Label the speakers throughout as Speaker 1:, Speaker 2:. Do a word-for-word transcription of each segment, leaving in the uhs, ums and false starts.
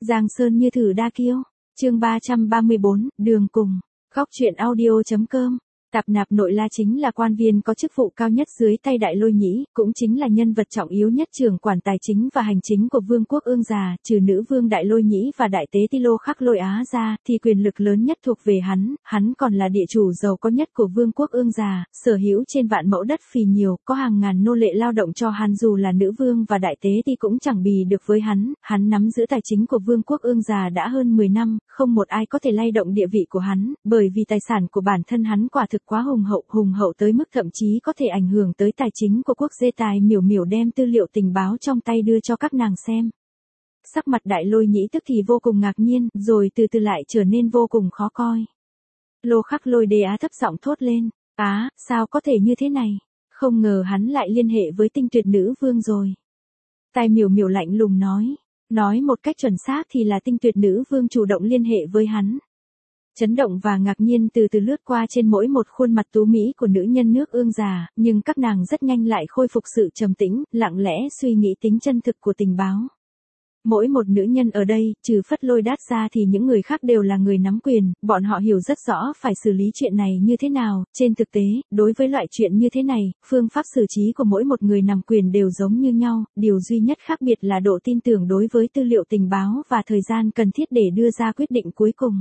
Speaker 1: Giang Sơn như thử đa kiêu. Chương ba trăm ba mươi bốn, đường cùng. Góc truyện audio.com. Tạp Nạp Nội La chính là quan viên có chức vụ cao nhất dưới tay Đại Lôi Nhĩ, cũng chính là nhân vật trọng yếu nhất trưởng quản tài chính và hành chính của Vương quốc Ương Già, trừ nữ vương Đại Lôi Nhĩ và đại tế Ti Lô Khắc Lôi Á ra, thì quyền lực lớn nhất thuộc về hắn, hắn còn là địa chủ giàu có nhất của Vương quốc Ương Già, sở hữu trên vạn mẫu đất phì nhiều, có hàng ngàn nô lệ lao động cho hắn, dù là nữ vương và đại tế Ti cũng chẳng bì được với hắn, hắn nắm giữ tài chính của Vương quốc Ương Già đã hơn mười năm, không một ai có thể lay động địa vị của hắn, bởi vì tài sản của bản thân hắn quả thực quá hùng hậu, hùng hậu tới mức thậm chí có thể ảnh hưởng tới tài chính của quốc gia. Tài Miểu Miểu đem tư liệu tình báo trong tay đưa cho các nàng xem. Sắc mặt Đại Lôi Nhĩ tức thì vô cùng ngạc nhiên, rồi từ từ lại trở nên vô cùng khó coi. Lô Khắc Lôi Đế Á thấp giọng thốt lên, á, sao có thể như thế này, không ngờ hắn lại liên hệ với Tinh Tuyệt Nữ Vương rồi. Tài Miểu Miểu lạnh lùng nói, nói một cách chuẩn xác thì là Tinh Tuyệt Nữ Vương chủ động liên hệ với hắn. Chấn động và ngạc nhiên từ từ lướt qua trên mỗi một khuôn mặt tú mỹ của nữ nhân nước Ương Già, nhưng các nàng rất nhanh lại khôi phục sự trầm tĩnh, lặng lẽ suy nghĩ tính chân thực của tình báo. Mỗi một nữ nhân ở đây, trừ Phất Lôi Đát ra thì những người khác đều là người nắm quyền, bọn họ hiểu rất rõ phải xử lý chuyện này như thế nào. Trên thực tế, đối với loại chuyện như thế này, phương pháp xử trí của mỗi một người nắm quyền đều giống như nhau, điều duy nhất khác biệt là độ tin tưởng đối với tư liệu tình báo và thời gian cần thiết để đưa ra quyết định cuối cùng.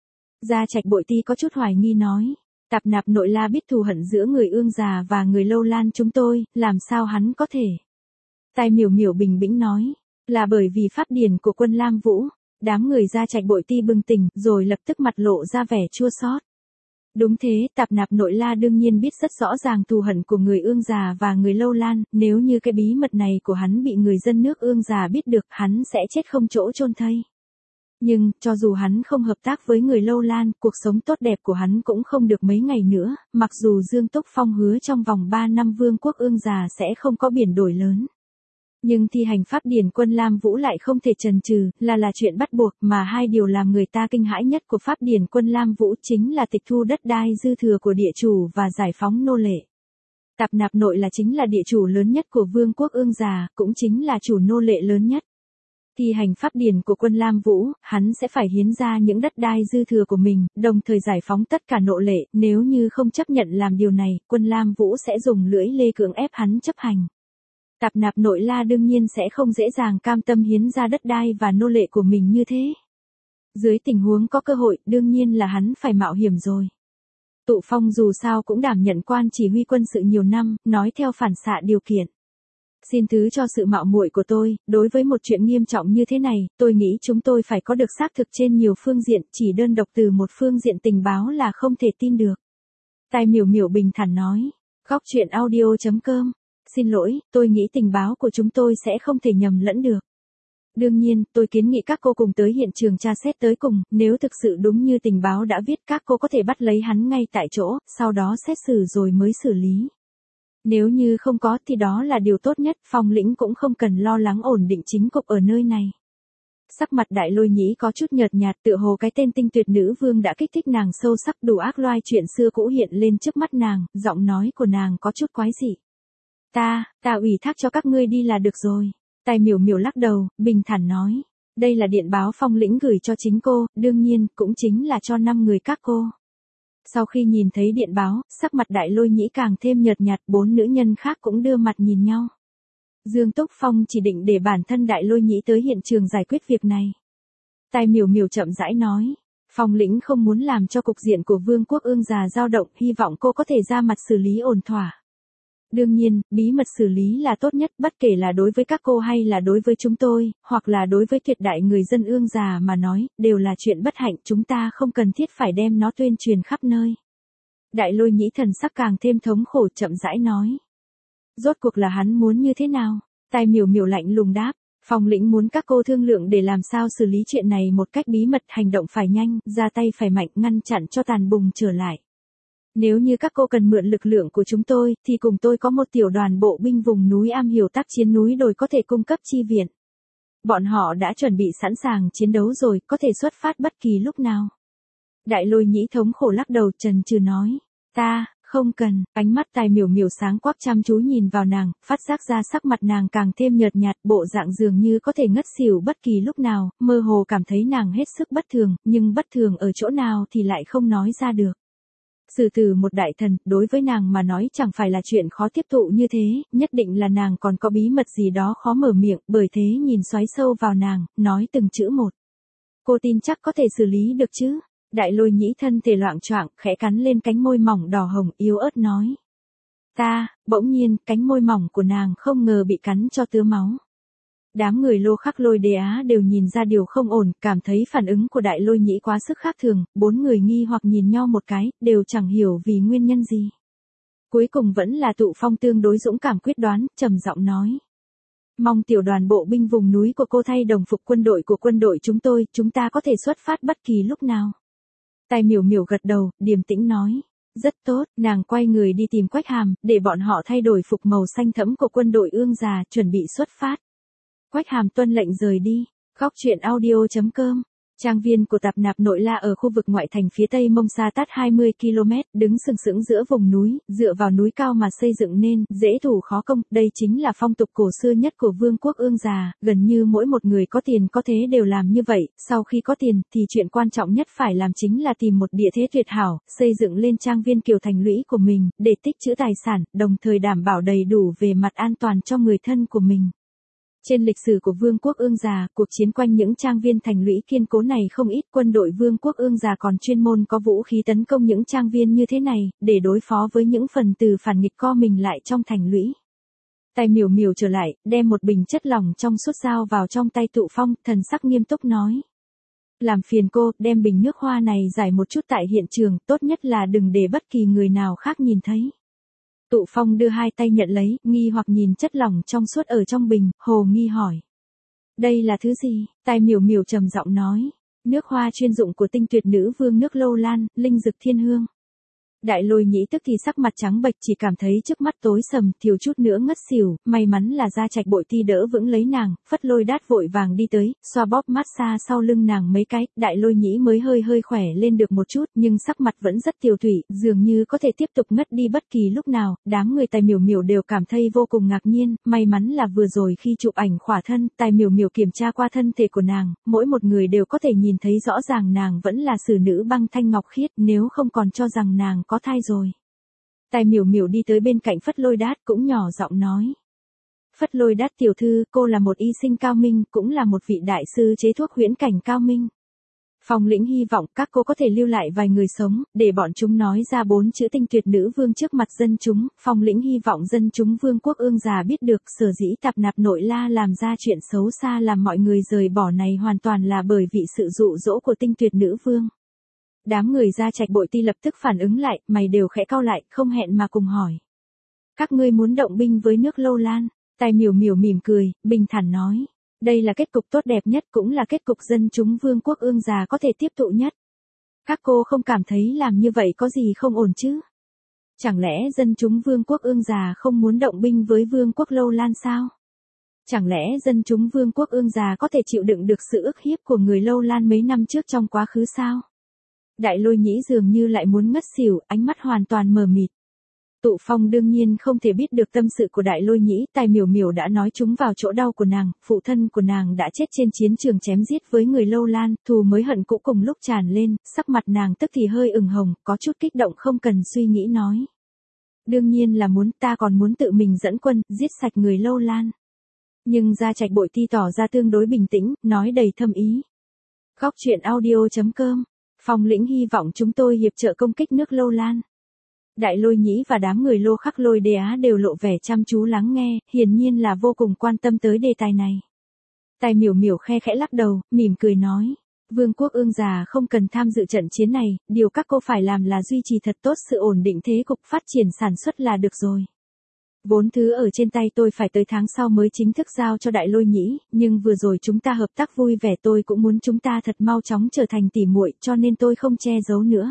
Speaker 1: Gia Trạch Bội Ti có chút hoài nghi nói, Tạp Nạp Nội La biết thù hận giữa người Ương Già và người Lâu Lan chúng tôi, làm sao hắn có thể? Tài Miểu Miểu bình bĩnh nói, là bởi vì pháp điển của quân Lam Vũ. Đám người Gia Trạch Bội Ti bừng tỉnh, rồi lập tức mặt lộ ra vẻ chua xót. Đúng thế, Tạp Nạp Nội La đương nhiên biết rất rõ ràng thù hận của người Ương Già và người Lâu Lan, nếu như cái bí mật này của hắn bị người dân nước Ương Già biết được, hắn sẽ chết không chỗ chôn thây. Nhưng, cho dù hắn không hợp tác với người Lâu Lan, cuộc sống tốt đẹp của hắn cũng không được mấy ngày nữa, mặc dù Dương Túc Phong hứa trong vòng ba năm Vương quốc Ương Già sẽ không có biển đổi lớn. Nhưng thi hành pháp điển quân Lam Vũ lại không thể chần chừ, là là chuyện bắt buộc, mà hai điều làm người ta kinh hãi nhất của pháp điển quân Lam Vũ chính là tịch thu đất đai dư thừa của địa chủ và giải phóng nô lệ. Tạp Nạp Nội là chính là địa chủ lớn nhất của Vương quốc Ương Già, cũng chính là chủ nô lệ lớn nhất. Thi hành pháp điển của quân Lam Vũ, hắn sẽ phải hiến ra những đất đai dư thừa của mình, đồng thời giải phóng tất cả nô lệ, nếu như không chấp nhận làm điều này, quân Lam Vũ sẽ dùng lưỡi lê cưỡng ép hắn chấp hành. Tạp Nạp Nội La đương nhiên sẽ không dễ dàng cam tâm hiến ra đất đai và nô lệ của mình như thế. Dưới tình huống có cơ hội, đương nhiên là hắn phải mạo hiểm rồi. Tụ Phong dù sao cũng đảm nhận quan chỉ huy quân sự nhiều năm, nói theo phản xạ điều kiện. Xin thứ cho sự mạo muội của tôi, đối với một chuyện nghiêm trọng như thế này, tôi nghĩ chúng tôi phải có được xác thực trên nhiều phương diện, chỉ đơn độc từ một phương diện tình báo là không thể tin được. Tài Miểu Miểu bình thản nói, góc truyện audio.com, xin lỗi, tôi nghĩ tình báo của chúng tôi sẽ không thể nhầm lẫn được. Đương nhiên, tôi kiến nghị các cô cùng tới hiện trường tra xét tới cùng, nếu thực sự đúng như tình báo đã viết, các cô có thể bắt lấy hắn ngay tại chỗ, sau đó xét xử rồi mới xử lý. Nếu như không có thì đó là điều tốt nhất, Phong lĩnh cũng không cần lo lắng ổn định chính cục ở nơi này. Sắc mặt Đại Lôi Nhĩ có chút nhợt nhạt, tựa hồ cái tên Tinh Tuyệt Nữ Vương đã kích thích nàng sâu sắc, đủ ác loai chuyện xưa cũ hiện lên trước mắt nàng, giọng nói của nàng có chút quái dị. Ta, ta ủy thác cho các ngươi đi là được rồi. Tài Miểu Miểu lắc đầu, bình thản nói, đây là điện báo Phong lĩnh gửi cho chính cô, đương nhiên, cũng chính là cho năm người các cô. Sau khi nhìn thấy điện báo, sắc mặt Đại Lôi Nhĩ càng thêm nhợt nhạt, bốn nữ nhân khác cũng đưa mặt nhìn nhau. Dương Túc Phong chỉ định để bản thân Đại Lôi Nhĩ tới hiện trường giải quyết việc này. Tài Miểu Miểu chậm rãi nói, Phong lĩnh không muốn làm cho cục diện của Vương quốc Ương Già dao động, hy vọng cô có thể ra mặt xử lý ổn thỏa. Đương nhiên, bí mật xử lý là tốt nhất, bất kể là đối với các cô hay là đối với chúng tôi, hoặc là đối với tuyệt đại người dân Ương Già mà nói, đều là chuyện bất hạnh, chúng ta không cần thiết phải đem nó tuyên truyền khắp nơi. Đại Lôi Nhĩ thần sắc càng thêm thống khổ, chậm rãi nói. Rốt cuộc là hắn muốn như thế nào? Tài Miểu Miểu lạnh lùng đáp, Phong lĩnh muốn các cô thương lượng để làm sao xử lý chuyện này một cách bí mật, hành động phải nhanh, ra tay phải mạnh, ngăn chặn cho tàn bùng trở lại. Nếu như các cô cần mượn lực lượng của chúng tôi, thì cùng tôi có một tiểu đoàn bộ binh vùng núi am hiểu tác chiến núi đồi có thể cung cấp chi viện. Bọn họ đã chuẩn bị sẵn sàng chiến đấu rồi, có thể xuất phát bất kỳ lúc nào. Đại Lôi Nhĩ thống khổ lắc đầu, chần chừ nói, ta, Không cần, ánh mắt Tài Miểu Miểu sáng quắc chăm chú nhìn vào nàng, phát giác ra sắc mặt nàng càng thêm nhợt nhạt, bộ dạng dường như có thể ngất xỉu bất kỳ lúc nào, mơ hồ cảm thấy nàng hết sức bất thường, nhưng bất thường ở chỗ nào thì lại không nói ra được. Xử tử một đại thần, đối với nàng mà nói chẳng phải là chuyện khó tiếp thụ như thế, nhất định là nàng còn có bí mật gì đó khó mở miệng, bởi thế nhìn xoáy sâu vào nàng, nói từng chữ một. Cô tin chắc có thể xử lý được chứ? Đại Lôi Nhĩ thân thể loạng choạng, khẽ cắn lên cánh môi mỏng đỏ hồng, yếu ớt nói. Ta, bỗng nhiên, cánh môi mỏng của nàng không ngờ bị cắn cho tứa máu. Đám người Lô Khắc Lôi Đế Á đều nhìn ra điều không ổn, cảm thấy phản ứng của Đại Lôi Nhĩ quá sức khác thường, bốn người nghi hoặc nhìn nhau một cái, đều chẳng hiểu vì nguyên nhân gì. Cuối cùng vẫn là Tụ Phong tương đối dũng cảm quyết đoán, trầm giọng nói. Mong tiểu đoàn bộ binh vùng núi của cô thay đồng phục quân đội của quân đội chúng tôi, chúng ta có thể xuất phát bất kỳ lúc nào. Tài Miểu Miểu gật đầu, điềm tĩnh nói. Rất tốt, nàng quay người đi tìm Quách Hàm, để bọn họ thay đổi phục màu xanh thẫm của quân đội Ương Già, chuẩn bị xuất phát. Quách Hàm tuân lệnh rời đi. Góc truyện audio chấm com. Trang viên của Tạp Nạp Nội La ở khu vực ngoại thành phía tây Mông Sa Tát hai mươi ki lô mét, đứng sừng sững giữa vùng núi, dựa vào núi cao mà xây dựng nên, dễ thủ khó công, đây chính là phong tục cổ xưa nhất của vương quốc Ương Già, gần như mỗi một người có tiền có thế đều làm như vậy, sau khi có tiền, thì chuyện quan trọng nhất phải làm chính là tìm một địa thế tuyệt hảo, xây dựng lên trang viên kiều thành lũy của mình, để tích trữ tài sản, đồng thời đảm bảo đầy đủ về mặt an toàn cho người thân của mình. Trên lịch sử của Vương quốc Ương Già, cuộc chiến quanh những trang viên thành lũy kiên cố này không ít, quân đội Vương quốc Ương Già còn chuyên môn có vũ khí tấn công những trang viên như thế này, để đối phó với những phần tử phản nghịch co mình lại trong thành lũy. Tài Miểu Miểu trở lại, đem một bình chất lỏng trong suốt dao vào trong tay Tụ Phong, thần sắc nghiêm túc nói. Làm phiền cô, đem bình nước hoa này giải một chút tại hiện trường, tốt nhất là đừng để bất kỳ người nào khác nhìn thấy. Tụ Phong đưa hai tay nhận lấy, nghi hoặc nhìn chất lỏng trong suốt ở trong bình, hồ nghi hỏi. Đây là thứ gì? Tài Miểu Miểu trầm giọng nói. Nước hoa chuyên dụng của tinh tuyệt nữ vương nước Lâu Lan, linh dực thiên hương. Đại Lôi Nhĩ tức thì sắc mặt trắng bệch, chỉ cảm thấy trước mắt tối sầm, thiếu chút nữa ngất xỉu, may mắn là Gia Trạch Bội Ti đỡ vững lấy nàng, Phất Lôi Đát vội vàng đi tới, xoa bóp massage sau lưng nàng mấy cái, Đại Lôi Nhĩ mới hơi hơi khỏe lên được một chút, nhưng sắc mặt vẫn rất tiều tụy, dường như có thể tiếp tục ngất đi bất kỳ lúc nào, đám người Tài Miểu Miểu đều cảm thấy vô cùng ngạc nhiên, may mắn là vừa rồi khi chụp ảnh khỏa thân, Tài Miểu Miểu kiểm tra qua thân thể của nàng, mỗi một người đều có thể nhìn thấy rõ ràng nàng vẫn là sử nữ băng thanh ngọc khiết, nếu không còn cho rằng nàng có thai rồi. Tài Miểu Miểu đi tới bên cạnh Phất Lôi Đát cũng nhỏ giọng nói. Phất Lôi Đát tiểu thư, cô là một y sinh cao minh, cũng là một vị đại sư chế thuốc huyễn cảnh cao minh. Phong Lĩnh hy vọng các cô có thể lưu lại vài người sống, để bọn chúng nói ra bốn chữ tinh tuyệt nữ vương trước mặt dân chúng. Phong Lĩnh hy vọng dân chúng vương quốc Ương Già biết được sở dĩ Tạp Nạp Nội La làm ra chuyện xấu xa làm mọi người rời bỏ này hoàn toàn là bởi vì sự dụ dỗ của tinh tuyệt nữ vương. Đám người Gia Trạch Bội Ti lập tức phản ứng lại, mày đều khẽ cau lại, không hẹn mà cùng hỏi. Các ngươi muốn động binh với nước Lâu Lan? Tài Miểu Miểu mỉm cười, bình thản nói. Đây là kết cục tốt đẹp nhất, cũng là kết cục dân chúng vương quốc Ương Già có thể tiếp thụ nhất. Các cô không cảm thấy làm như vậy có gì không ổn chứ? Chẳng lẽ dân chúng vương quốc Ương Già không muốn động binh với vương quốc Lâu Lan sao? Chẳng lẽ dân chúng vương quốc Ương Già có thể chịu đựng được sự ức hiếp của người Lâu Lan mấy năm trước trong quá khứ sao? Đại Lôi Nhĩ dường như lại muốn ngất xỉu, ánh mắt hoàn toàn mờ mịt. Tụ Phong đương nhiên không thể biết được tâm sự của Đại Lôi Nhĩ, Tài Miểu Miểu đã nói chúng vào chỗ đau của nàng, phụ thân của nàng đã chết trên chiến trường chém giết với người Lâu Lan, thù mới hận cũ cùng lúc tràn lên, sắc mặt nàng tức thì hơi ửng hồng, có chút kích động không cần suy nghĩ nói. Đương nhiên là muốn, ta còn muốn tự mình dẫn quân, giết sạch người Lâu Lan. Nhưng Gia Trạch Bội Ti tỏ ra tương đối bình tĩnh, nói đầy thâm ý. Góc truyện audio chấm com. Phong Lĩnh hy vọng chúng tôi hiệp trợ công kích nước Lâu Lan. Đại Lôi Nhĩ và đám người Lô Khắc Lôi Đế Á đều lộ vẻ chăm chú lắng nghe, hiển nhiên là vô cùng quan tâm tới đề tài này. Tài Miểu Miểu khe khẽ lắc đầu, mỉm cười nói. Vương quốc Ương Già không cần tham dự trận chiến này, điều các cô phải làm là duy trì thật tốt sự ổn định thế cục phát triển sản xuất là được rồi. Vốn thứ ở trên tay tôi phải tới tháng sau mới chính thức giao cho Đại Lôi Nhĩ, nhưng vừa rồi chúng ta hợp tác vui vẻ, tôi cũng muốn chúng ta thật mau chóng trở thành tỉ muội, cho nên tôi không che giấu nữa.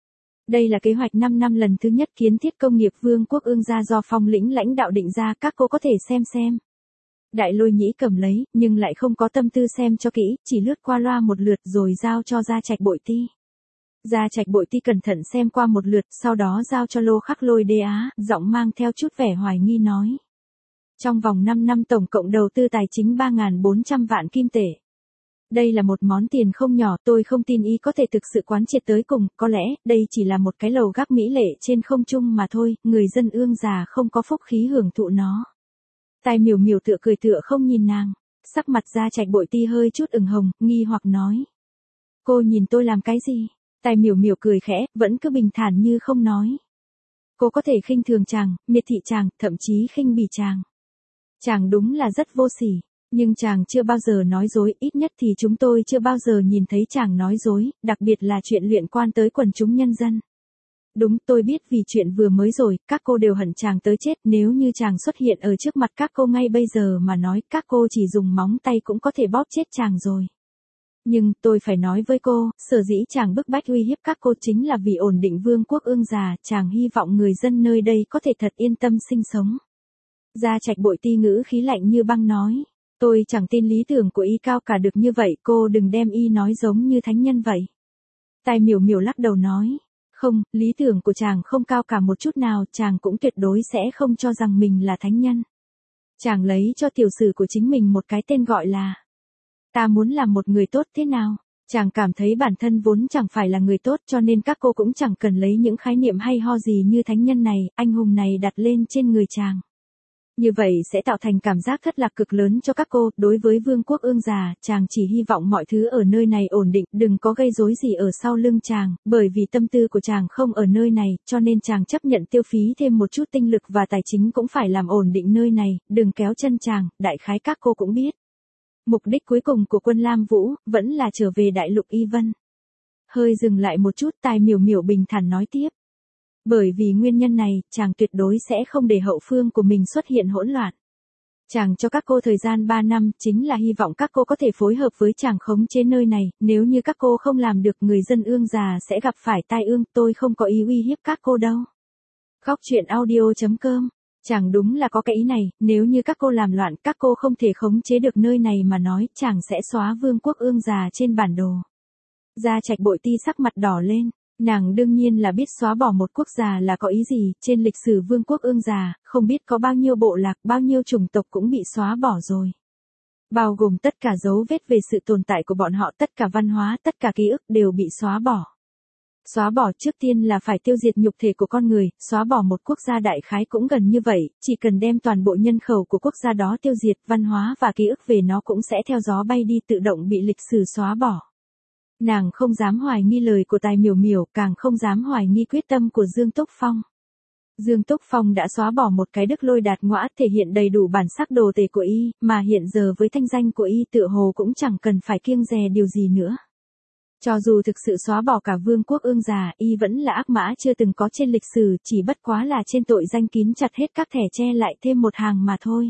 Speaker 1: Đây là kế hoạch năm năm lần thứ nhất kiến thiết công nghiệp Vương quốc Ương Gia do Phong Lĩnh lãnh đạo định ra, các cô có thể xem xem. Đại Lôi Nhĩ cầm lấy, nhưng lại không có tâm tư xem cho kỹ, chỉ lướt qua loa một lượt rồi giao cho Gia Trạch Bội Ti. Gia Trạch Bội Ti cẩn thận xem qua một lượt, sau đó giao cho Lô Khắc Lôi Đế Á, giọng mang theo chút vẻ hoài nghi nói. Trong vòng năm năm tổng cộng đầu tư tài chính ba nghìn bốn trăm vạn kim tệ. Đây là một món tiền không nhỏ, tôi không tin y có thể thực sự quán triệt tới cùng, có lẽ, đây chỉ là một cái lầu gác mỹ lệ trên không trung mà thôi, người dân Ương già không có phúc khí hưởng thụ nó. Tài Miểu Miểu tựa cười tựa không nhìn nàng, sắc mặt Gia Trạch Bội Ti hơi chút ửng hồng, nghi hoặc nói. Cô nhìn tôi làm cái gì? Tài Miểu Miểu cười khẽ, vẫn cứ bình thản như không nói. Cô có thể khinh thường chàng, miệt thị chàng, thậm chí khinh bỉ chàng. Chàng đúng là rất vô sỉ, nhưng chàng chưa bao giờ nói dối, ít nhất thì chúng tôi chưa bao giờ nhìn thấy chàng nói dối, đặc biệt là chuyện liên quan tới quần chúng nhân dân. Đúng, tôi biết vì chuyện vừa mới rồi, các cô đều hận chàng tới chết, nếu như chàng xuất hiện ở trước mặt các cô ngay bây giờ mà nói, các cô chỉ dùng móng tay cũng có thể bóp chết chàng rồi. Nhưng, tôi phải nói với cô, sở dĩ chàng bức bách uy hiếp các cô chính là vì ổn định vương quốc Ương già, chàng hy vọng người dân nơi đây có thể thật yên tâm sinh sống. Gia Trạch Bội Ti ngữ khí lạnh như băng nói, tôi chẳng tin lý tưởng của y cao cả được như vậy, cô đừng đem y nói giống như thánh nhân vậy. Tài Miểu Miểu lắc đầu nói, không, lý tưởng của chàng không cao cả một chút nào, chàng cũng tuyệt đối sẽ không cho rằng mình là thánh nhân. Chàng lấy cho tiểu sử của chính mình một cái tên gọi là, ta muốn làm một người tốt thế nào? Chàng cảm thấy bản thân vốn chẳng phải là người tốt cho nên các cô cũng chẳng cần lấy những khái niệm hay ho gì như thánh nhân này, anh hùng này đặt lên trên người chàng. Như vậy sẽ tạo thành cảm giác thất lạc cực lớn cho các cô, đối với vương quốc Ương già, chàng chỉ hy vọng mọi thứ ở nơi này ổn định, đừng có gây rối gì ở sau lưng chàng, bởi vì tâm tư của chàng không ở nơi này, cho nên chàng chấp nhận tiêu phí thêm một chút tinh lực và tài chính cũng phải làm ổn định nơi này, đừng kéo chân chàng, đại khái các cô cũng biết. Mục đích cuối cùng của quân Lam Vũ, vẫn là trở về đại lục Y Vân. Hơi dừng lại một chút, Tài Miểu Miểu bình thản nói tiếp. Bởi vì nguyên nhân này, chàng tuyệt đối sẽ không để hậu phương của mình xuất hiện hỗn loạn. Chàng cho các cô thời gian ba năm, chính là hy vọng các cô có thể phối hợp với chàng khống chế nơi này, nếu như các cô không làm được người dân Ương già sẽ gặp phải tai ương, tôi không có ý uy hiếp các cô đâu. Khóc chuyện audio chấm com. Chàng đúng là có cái ý này, nếu như các cô làm loạn, các cô không thể khống chế được nơi này mà nói, chàng sẽ xóa vương quốc Ương già trên bản đồ. Gia Trạch Bội Ti sắc mặt đỏ lên. Nàng đương nhiên là biết xóa bỏ một quốc gia là có ý gì, trên lịch sử vương quốc Ương già, không biết có bao nhiêu bộ lạc, bao nhiêu chủng tộc cũng bị xóa bỏ rồi. Bao gồm tất cả dấu vết về sự tồn tại của bọn họ, tất cả văn hóa, tất cả ký ức đều bị xóa bỏ. Xóa bỏ trước tiên là phải tiêu diệt nhục thể của con người, xóa bỏ một quốc gia đại khái cũng gần như vậy, chỉ cần đem toàn bộ nhân khẩu của quốc gia đó tiêu diệt, văn hóa và ký ức về nó cũng sẽ theo gió bay đi tự động bị lịch sử xóa bỏ. Nàng không dám hoài nghi lời của Tài Miểu Miểu, càng không dám hoài nghi quyết tâm của Dương Túc Phong. Dương Túc Phong đã xóa bỏ một cái đức lôi đạt ngõa thể hiện đầy đủ bản sắc đồ tể của y, mà hiện giờ với thanh danh của y tựa hồ cũng chẳng cần phải kiêng dè điều gì nữa. Cho dù thực sự xóa bỏ cả vương quốc Ương già, y vẫn là ác mã chưa từng có trên lịch sử, chỉ bất quá là trên tội danh kín chặt hết các thẻ che lại thêm một hàng mà thôi.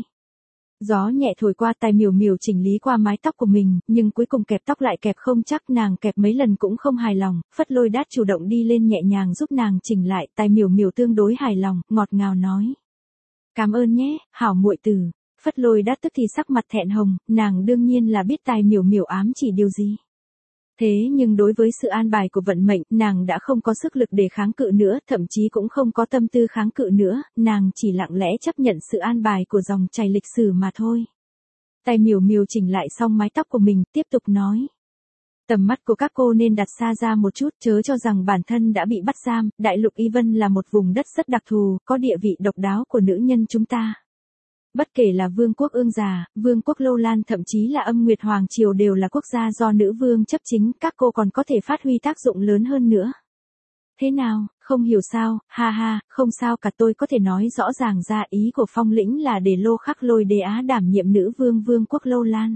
Speaker 1: Gió nhẹ thổi qua, Tài Miểu Miểu chỉnh lý qua mái tóc của mình, nhưng cuối cùng kẹp tóc lại kẹp không chắc, nàng kẹp mấy lần cũng không hài lòng, Phất Lôi Đát chủ động đi lên nhẹ nhàng giúp nàng chỉnh lại, Tài Miểu Miểu tương đối hài lòng, ngọt ngào nói. Cảm ơn nhé, hảo muội tử. Phất Lôi Đát tức thì sắc mặt thẹn hồng, nàng đương nhiên là biết Tài Miểu Miểu ám chỉ điều gì. Thế nhưng đối với sự an bài của vận mệnh, nàng đã không có sức lực để kháng cự nữa, thậm chí cũng không có tâm tư kháng cự nữa, nàng chỉ lặng lẽ chấp nhận sự an bài của dòng chảy lịch sử mà thôi. Tài Miểu Miểu chỉnh lại xong mái tóc của mình, tiếp tục nói. Tầm mắt của các cô nên đặt xa ra một chút, chớ cho rằng bản thân đã bị bắt giam, đại lục Y Vân là một vùng đất rất đặc thù, có địa vị độc đáo của nữ nhân chúng ta. Bất kể là vương quốc Ương già, vương quốc Lâu Lan, thậm chí là Âm Nguyệt Hoàng Triều đều là quốc gia do nữ vương chấp chính, các cô còn có thể phát huy tác dụng lớn hơn nữa. Thế nào, không hiểu sao, ha ha, không sao cả, tôi có thể nói rõ ràng ra, ý của Phong lĩnh là để Lô Khắc Lôi Đế Á đảm nhiệm nữ vương vương quốc Lâu Lan.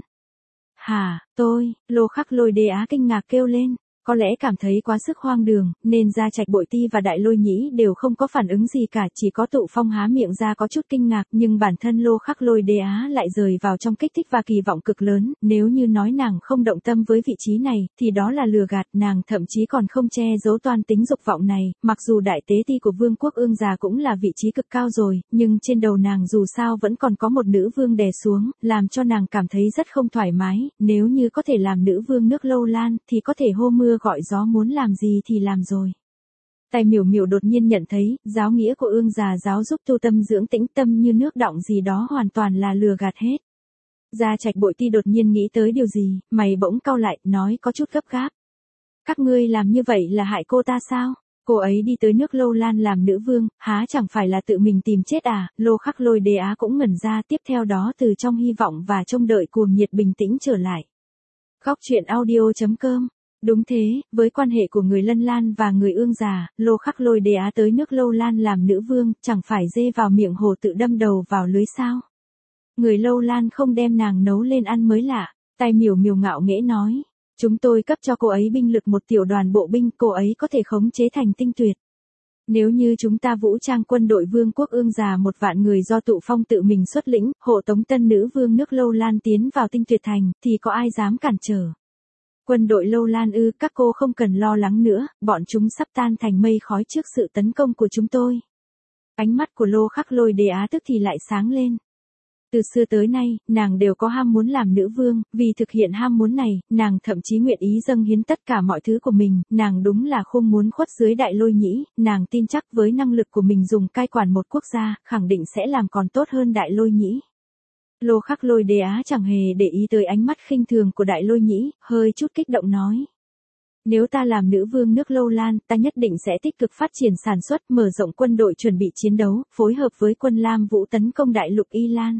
Speaker 1: Hả, tôi, Lô Khắc Lôi Đế Á kinh ngạc kêu lên. Có lẽ cảm thấy quá sức hoang đường, nên Gia Trạch Bội Ti và Đại Lôi Nhĩ đều không có phản ứng gì cả, chỉ có Tụ Phong há miệng ra có chút kinh ngạc, nhưng bản thân Lô Khắc Lôi Đế Á lại rời vào trong kích thích và kỳ vọng cực lớn, nếu như nói nàng không động tâm với vị trí này, thì đó là lừa gạt, nàng thậm chí còn không che giấu toan tính dục vọng này, mặc dù đại tế ti của vương quốc Ương già cũng là vị trí cực cao rồi, nhưng trên đầu nàng dù sao vẫn còn có một nữ vương đè xuống, làm cho nàng cảm thấy rất không thoải mái, nếu như có thể làm nữ vương nước Lâu Lan, thì có thể hô mưa mưa gọi gió muốn làm gì thì làm rồi. Tài miểu miểu đột nhiên nhận thấy, giáo nghĩa của ương già giáo giúp tu tâm dưỡng tĩnh tâm như nước đọng gì đó hoàn toàn là lừa gạt hết. Gia Trạch Bội Ti đột nhiên nghĩ tới điều gì, mày bỗng cau lại, nói có chút gấp gáp. Các ngươi làm như vậy là hại cô ta sao? Cô ấy đi tới nước Lâu Lan làm nữ vương, há chẳng phải là tự mình tìm chết à? Lô Khắc Lôi Đế Á cũng ngẩn ra, tiếp theo đó từ trong hy vọng và trông đợi cuồng nhiệt bình tĩnh trở lại. Góc truyện audio chấm com. Đúng thế, với quan hệ của người Lân Lan và người ương già, Lô Khắc Lôi Đế Á tới nước Lâu Lan làm nữ vương, chẳng phải dê vào miệng hồ tự đâm đầu vào lưới sao? Người Lâu Lan không đem nàng nấu lên ăn mới lạ. Tài miểu miểu ngạo nghễ nói. Chúng tôi cấp cho cô ấy binh lực một tiểu đoàn bộ binh, cô ấy có thể khống chế thành tinh tuyệt. Nếu như chúng ta vũ trang quân đội vương quốc ương già một vạn người do Tụ Phong tự mình xuất lĩnh, hộ tống tân nữ vương nước Lâu Lan tiến vào tinh tuyệt thành, thì có ai dám cản trở? Quân đội Lâu Lan ư, các cô không cần lo lắng nữa, bọn chúng sắp tan thành mây khói trước sự tấn công của chúng tôi. Ánh mắt của Lô Khắc Lôi Đế Á tức thì lại sáng lên. Từ xưa tới nay, nàng đều có ham muốn làm nữ vương, vì thực hiện ham muốn này, nàng thậm chí nguyện ý dâng hiến tất cả mọi thứ của mình, nàng đúng là không muốn khuất dưới Đại Lôi Nhĩ, nàng tin chắc với năng lực của mình dùng cai quản một quốc gia, khẳng định sẽ làm còn tốt hơn Đại Lôi Nhĩ. Lô Khắc Lôi Đế Á chẳng hề để ý tới ánh mắt khinh thường của Đại Lôi Nhĩ, hơi chút kích động nói. Nếu ta làm nữ vương nước Lâu Lan, ta nhất định sẽ tích cực phát triển sản xuất, mở rộng quân đội chuẩn bị chiến đấu, phối hợp với quân Lam Vũ tấn công đại lục Y Lan.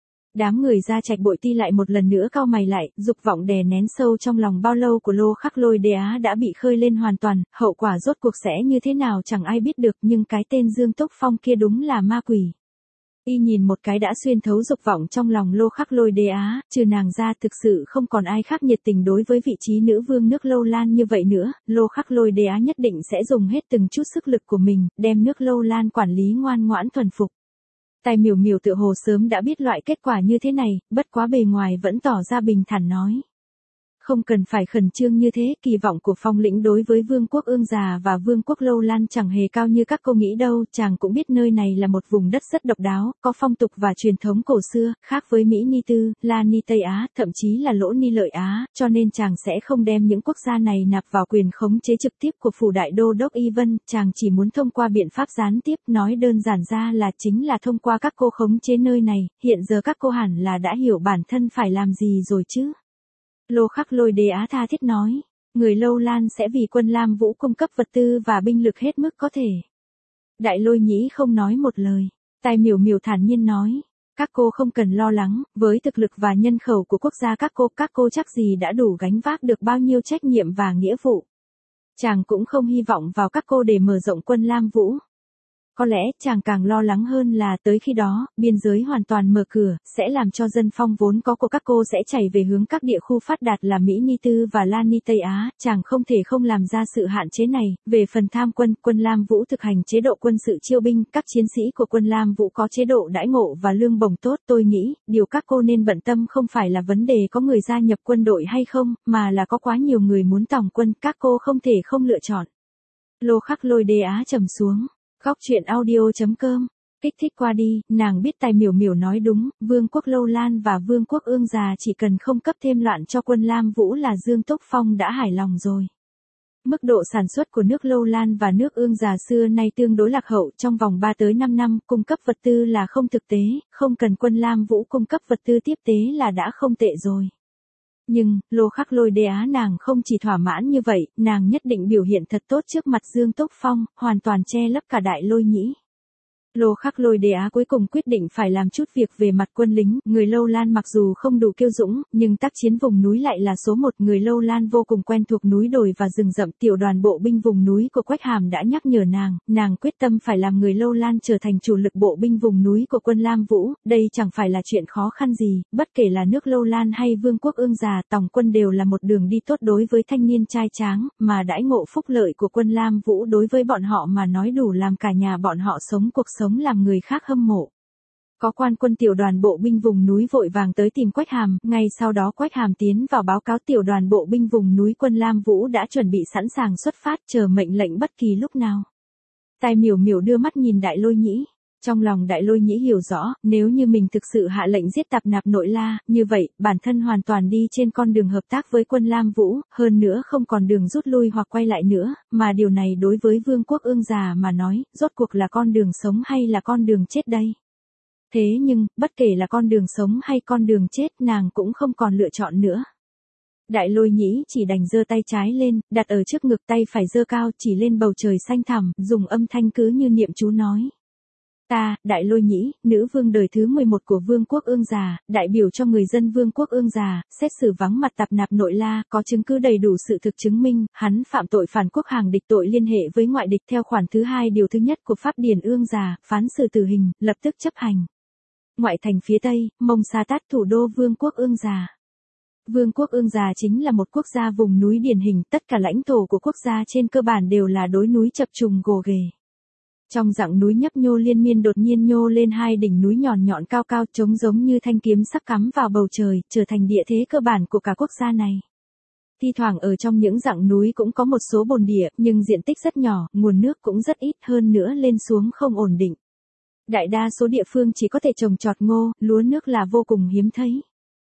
Speaker 1: Đám người Gia Trạch Bội Ti lại một lần nữa cau mày lại, dục vọng đè nén sâu trong lòng bao lâu của Lô Khắc Lôi Đế Á đã bị khơi lên hoàn toàn, hậu quả rốt cuộc sẽ như thế nào chẳng ai biết được, nhưng cái tên Dương Tốc Phong kia đúng là ma quỷ. Y nhìn một cái đã xuyên thấu dục vọng trong lòng Lô Khắc Lôi Đế Á, trừ nàng ra thực sự không còn ai khác nhiệt tình đối với vị trí nữ vương nước Lâu Lan như vậy nữa, Lô Khắc Lôi Đế Á nhất định sẽ dùng hết từng chút sức lực của mình, đem nước Lâu Lan quản lý ngoan ngoãn thuần phục. Tài miểu miểu tự hồ sớm đã biết loại kết quả như thế này, bất quá bề ngoài vẫn tỏ ra bình thản nói. Không cần phải khẩn trương như thế, kỳ vọng của Phong lĩnh đối với vương quốc ương già và vương quốc Lâu Lan chẳng hề cao như các cô nghĩ đâu, chàng cũng biết nơi này là một vùng đất rất độc đáo, có phong tục và truyền thống cổ xưa, khác với Mỹ Ni Tư, La Ni Tây Á, thậm chí là Lỗ Ni Lợi Á, cho nên chàng sẽ không đem những quốc gia này nạp vào quyền khống chế trực tiếp của phủ đại đô đốc Y Vân, chàng chỉ muốn thông qua biện pháp gián tiếp, nói đơn giản ra là chính là thông qua các cô khống chế nơi này, hiện giờ các cô hẳn là đã hiểu bản thân phải làm gì rồi chứ. Lô Khắc Lôi Đế Á tha thiết nói, người Lâu Lan sẽ vì quân Lam Vũ cung cấp vật tư và binh lực hết mức có thể. Đại Lôi Nhĩ không nói một lời, Tài miểu miểu thản nhiên nói, các cô không cần lo lắng, với thực lực và nhân khẩu của quốc gia các cô, các cô chắc gì đã đủ gánh vác được bao nhiêu trách nhiệm và nghĩa vụ. Chàng cũng không hy vọng vào các cô để mở rộng quân Lam Vũ. Có lẽ chàng càng lo lắng hơn là tới khi đó, biên giới hoàn toàn mở cửa, sẽ làm cho dân phong vốn có của các cô sẽ chảy về hướng các địa khu phát đạt là Mỹ Ni Tư và La Ni Tây Á, chàng không thể không làm ra sự hạn chế này. Về phần tham quân, quân Lam Vũ thực hành chế độ quân sự chiêu binh, các chiến sĩ của quân Lam Vũ có chế độ đãi ngộ và lương bổng tốt. Tôi nghĩ, điều các cô nên bận tâm không phải là vấn đề có người gia nhập quân đội hay không, mà là có quá nhiều người muốn tòng quân, các cô không thể không lựa chọn. Lô Khắc Lôi Đế Á trầm xuống. Góc truyện audio chấm com. Kích thích qua đi, nàng biết Tài miểu miểu nói đúng, vương quốc Lâu Lan và vương quốc ương già chỉ cần không cấp thêm loạn cho quân Lam Vũ là Dương Tốc Phong đã hài lòng rồi. Mức độ sản xuất của nước Lâu Lan và nước ương già xưa nay tương đối lạc hậu, trong vòng ba tới năm năm, cung cấp vật tư là không thực tế, không cần quân Lam Vũ cung cấp vật tư tiếp tế là đã không tệ rồi. Nhưng, Lô Khắc Lôi Đế Á nàng không chỉ thỏa mãn như vậy, nàng nhất định biểu hiện thật tốt trước mặt Dương Tốc Phong, hoàn toàn che lấp cả Đại Lôi Nhĩ. Lô Khắc Lôi Đế Á cuối cùng quyết định phải làm chút việc về mặt quân lính, người Lâu Lan mặc dù không đủ kiêu dũng, nhưng tác chiến vùng núi lại là số một, người Lâu Lan vô cùng quen thuộc núi đồi và rừng rậm, tiểu đoàn bộ binh vùng núi của Quách Hàm đã nhắc nhở nàng, nàng quyết tâm phải làm người Lâu Lan trở thành chủ lực bộ binh vùng núi của quân Lam Vũ, đây chẳng phải là chuyện khó khăn gì, bất kể là nước Lâu Lan hay vương quốc ương già, tòng quân đều là một đường đi tốt đối với thanh niên trai tráng, mà đãi ngộ phúc lợi của quân Lam Vũ đối với bọn họ mà nói đủ làm cả nhà bọn họ sống cuộc sống làm người khác hâm mộ. Có quan quân tiểu đoàn bộ binh vùng núi vội vàng tới tìm Quách Hàm, ngay sau đó Quách Hàm tiến vào báo cáo tiểu đoàn bộ binh vùng núi quân Lam Vũ đã chuẩn bị sẵn sàng xuất phát, chờ mệnh lệnh bất kỳ lúc nào. Tài miểu miểu đưa mắt nhìn Đại Lôi Nhĩ. Trong lòng Đại Lôi Nhĩ hiểu rõ, nếu như mình thực sự hạ lệnh giết Tạp Nạp Nội La, như vậy, bản thân hoàn toàn đi trên con đường hợp tác với quân Lam Vũ, hơn nữa không còn đường rút lui hoặc quay lại nữa, mà điều này đối với Vương quốc Ương Già mà nói, rốt cuộc là con đường sống hay là con đường chết đây? Thế nhưng, bất kể là con đường sống hay con đường chết, nàng cũng không còn lựa chọn nữa. Đại Lôi Nhĩ chỉ đành giơ tay trái lên, đặt ở trước ngực, tay phải giơ cao chỉ lên bầu trời xanh thẳm, dùng âm thanh cứ như niệm chú nói. Ta, Đại Lôi Nhĩ, nữ vương đời thứ mười một của Vương quốc Ương Già, đại biểu cho người dân Vương quốc Ương Già, xét xử vắng mặt Tạp Nạp Nội La, có chứng cứ đầy đủ sự thực chứng minh, hắn phạm tội phản quốc hàng địch, tội liên hệ với ngoại địch theo khoản thứ hai điều thứ nhất của Pháp điển Ương Già, phán xử tử hình, lập tức chấp hành. Ngoại thành phía Tây, Mông Sa Tát, thủ đô Vương quốc Ương Già. Vương quốc Ương Già chính là một quốc gia vùng núi điển hình, tất cả lãnh thổ của quốc gia trên cơ bản đều là đồi núi chập trùng gồ ghề. Trong dặng núi nhấp nhô liên miên đột nhiên nhô lên hai đỉnh núi nhọn nhọn cao cao, trông giống như thanh kiếm sắc cắm vào bầu trời, trở thành địa thế cơ bản của cả quốc gia này. Thi thoảng ở trong những dặng núi cũng có một số bồn địa, nhưng diện tích rất nhỏ, nguồn nước cũng rất ít, hơn nữa lên xuống không ổn định. Đại đa số địa phương chỉ có thể trồng trọt ngô, lúa nước là vô cùng hiếm thấy.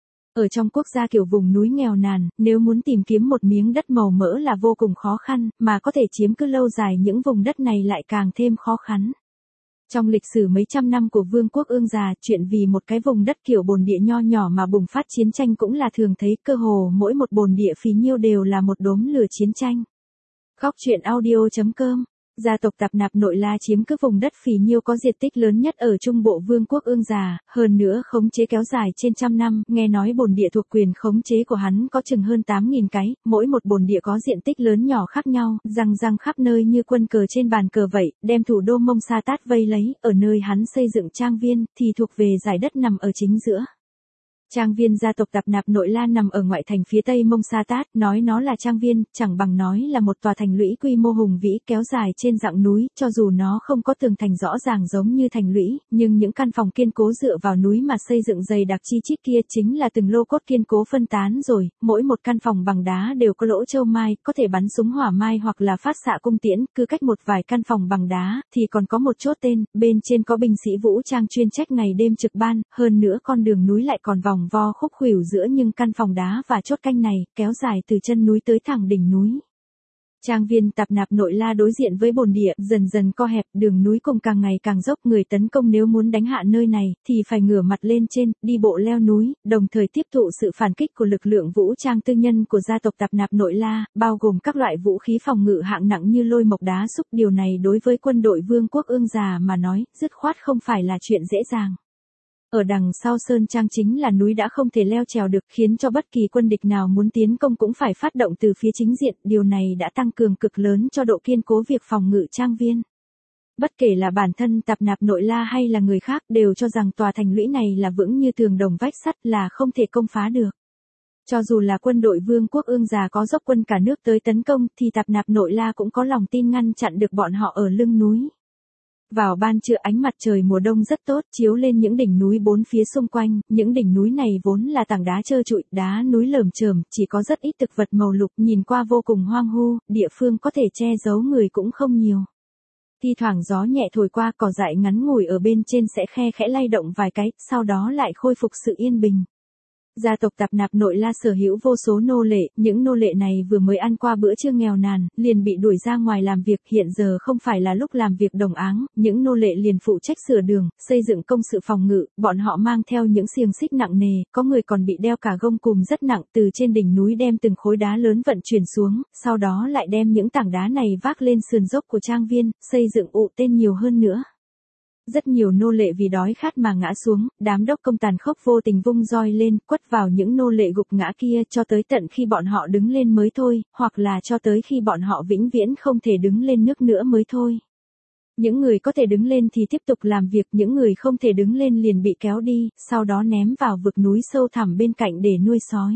Speaker 1: Ở trong quốc gia kiểu vùng núi nghèo nàn, nếu muốn tìm kiếm một miếng đất màu mỡ là vô cùng khó khăn, mà có thể chiếm cứ lâu dài những vùng đất này lại càng thêm khó khăn. Trong lịch sử mấy trăm năm của Vương quốc Ương Già, chuyện vì một cái vùng đất kiểu bồn địa nho nhỏ mà bùng phát chiến tranh cũng là thường thấy, cơ hồ mỗi một bồn địa phí nhiêu đều là một đốm lửa chiến tranh. Góc truyện audio chấm com. Gia tộc Tạp Nạp Nội La chiếm cứ vùng đất phì nhiêu có diện tích lớn nhất ở trung bộ Vương quốc Ương Già, hơn nữa khống chế kéo dài trên trăm năm, nghe nói bồn địa thuộc quyền khống chế của hắn có chừng hơn tám nghìn cái, mỗi một bồn địa có diện tích lớn nhỏ khác nhau, răng răng khắp nơi như quân cờ trên bàn cờ vậy, đem thủ đô Mông Sa Tát vây lấy, ở nơi hắn xây dựng trang viên, thì thuộc về giải đất nằm ở chính giữa. Trang viên gia tộc Tạp Nạp Nội La nằm ở ngoại thành phía tây Mông Sa Tát, nói nó là trang viên, chẳng bằng nói là một tòa thành lũy quy mô hùng vĩ kéo dài trên dặng núi, cho dù nó không có tường thành rõ ràng giống như thành lũy, nhưng những căn phòng kiên cố dựa vào núi mà xây dựng dày đặc chi chít kia chính là từng lô cốt kiên cố phân tán rồi, mỗi một căn phòng bằng đá đều có lỗ châu mai, có thể bắn súng hỏa mai hoặc là phát xạ cung tiễn, cứ cách một vài căn phòng bằng đá, thì còn có một chốt tên, bên trên có binh sĩ vũ trang chuyên trách ngày đêm trực ban, hơn nữa con đường núi lại còn vòng vo khúc khuỷu giữa những căn phòng đá và chốt canh này, kéo dài từ chân núi tới thẳng đỉnh núi. Trang viên Tạp Nạp Nội La đối diện với bồn địa, dần dần co hẹp, đường núi cùng càng ngày càng dốc, người tấn công nếu muốn đánh hạ nơi này, thì phải ngửa mặt lên trên, đi bộ leo núi, đồng thời tiếp thụ sự phản kích của lực lượng vũ trang tư nhân của gia tộc Tạp Nạp Nội La, bao gồm các loại vũ khí phòng ngự hạng nặng như lôi mộc đá xúc. Điều này đối với quân đội Vương quốc Ương Già mà nói, dứt khoát không phải là chuyện dễ dàng. Ở đằng sau sơn trang chính là núi đã không thể leo trèo được, khiến cho bất kỳ quân địch nào muốn tiến công cũng phải phát động từ phía chính diện, điều này đã tăng cường cực lớn cho độ kiên cố việc phòng ngự trang viên. Bất kể là bản thân Tạp Nạp Nội La hay là người khác đều cho rằng tòa thành lũy này là vững như tường đồng vách sắt, là không thể công phá được. Cho dù là quân đội Vương quốc Ương Già có dốc quân cả nước tới tấn công, thì Tạp Nạp Nội La cũng có lòng tin ngăn chặn được bọn họ ở lưng núi. Vào ban trưa ánh mặt trời mùa đông rất tốt chiếu lên những đỉnh núi bốn phía xung quanh, những đỉnh núi này vốn là tảng đá trơ trụi, đá núi lởm chởm, chỉ có rất ít thực vật màu lục, nhìn qua vô cùng hoang vu, địa phương có thể che giấu người cũng không nhiều. Thi thoảng gió nhẹ thổi qua, cỏ dại ngắn ngủi ở bên trên sẽ khe khẽ lay động vài cái, sau đó lại khôi phục sự yên bình. Gia tộc Tạp Nạp Nội La sở hữu vô số nô lệ, những nô lệ này vừa mới ăn qua bữa trưa nghèo nàn, liền bị đuổi ra ngoài làm việc, hiện giờ không phải là lúc làm việc đồng áng, những nô lệ liền phụ trách sửa đường, xây dựng công sự phòng ngự, bọn họ mang theo những xiềng xích nặng nề, có người còn bị đeo cả gông cùm rất nặng, từ trên đỉnh núi đem từng khối đá lớn vận chuyển xuống, sau đó lại đem những tảng đá này vác lên sườn dốc của trang viên, xây dựng ụ tên nhiều hơn nữa. Rất nhiều nô lệ vì đói khát mà ngã xuống, đám đốc công tàn khốc vô tình vung roi lên, quất vào những nô lệ gục ngã kia cho tới tận khi bọn họ đứng lên mới thôi, hoặc là cho tới khi bọn họ vĩnh viễn không thể đứng lên nước nữa mới thôi. Những người có thể đứng lên thì tiếp tục làm việc, những người không thể đứng lên liền bị kéo đi, sau đó ném vào vực núi sâu thẳm bên cạnh để nuôi sói.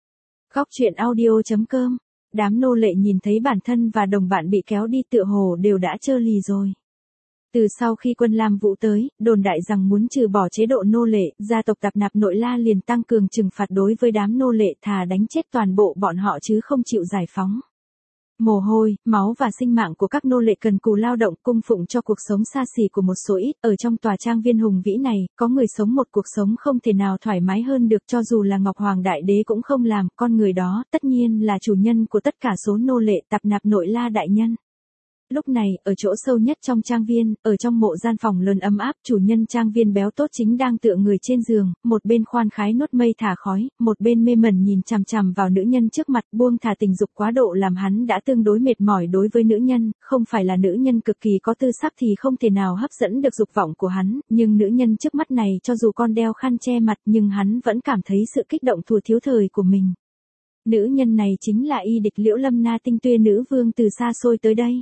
Speaker 1: Góc truyện audio chấm com. Đám nô lệ nhìn thấy bản thân và đồng bạn bị kéo đi tựa hồ đều đã trơ lì rồi. Từ sau khi quân Lam Vũ tới, đồn đại rằng muốn trừ bỏ chế độ nô lệ, gia tộc Tạp Nạp Nội La liền tăng cường trừng phạt đối với đám nô lệ, thà đánh chết toàn bộ bọn họ chứ không chịu giải phóng. Mồ hôi, máu và sinh mạng của các nô lệ cần cù lao động cung phụng cho cuộc sống xa xỉ của một số ít, ở trong tòa trang viên hùng vĩ này, có người sống một cuộc sống không thể nào thoải mái hơn được, cho dù là Ngọc Hoàng Đại Đế cũng không làm, con người đó, tất nhiên là chủ nhân của tất cả số nô lệ Tạp Nạp Nội La đại nhân. Lúc này, ở chỗ sâu nhất trong trang viên, ở trong mộ gian phòng lớn ấm áp, chủ nhân trang viên béo tốt chính đang tựa người trên giường, một bên khoan khái nuốt mây thả khói, một bên mê mẩn nhìn chằm chằm vào nữ nhân trước mặt, buông thả tình dục quá độ làm hắn đã tương đối mệt mỏi đối với nữ nhân, không phải là nữ nhân cực kỳ có tư sắc thì không thể nào hấp dẫn được dục vọng của hắn, nhưng nữ nhân trước mắt này cho dù con đeo khăn che mặt nhưng hắn vẫn cảm thấy sự kích động thua thiếu thời của mình. Nữ nhân này chính là Y Địch Liễu Lâm Na, tinh tuyê nữ vương từ xa xôi tới đây.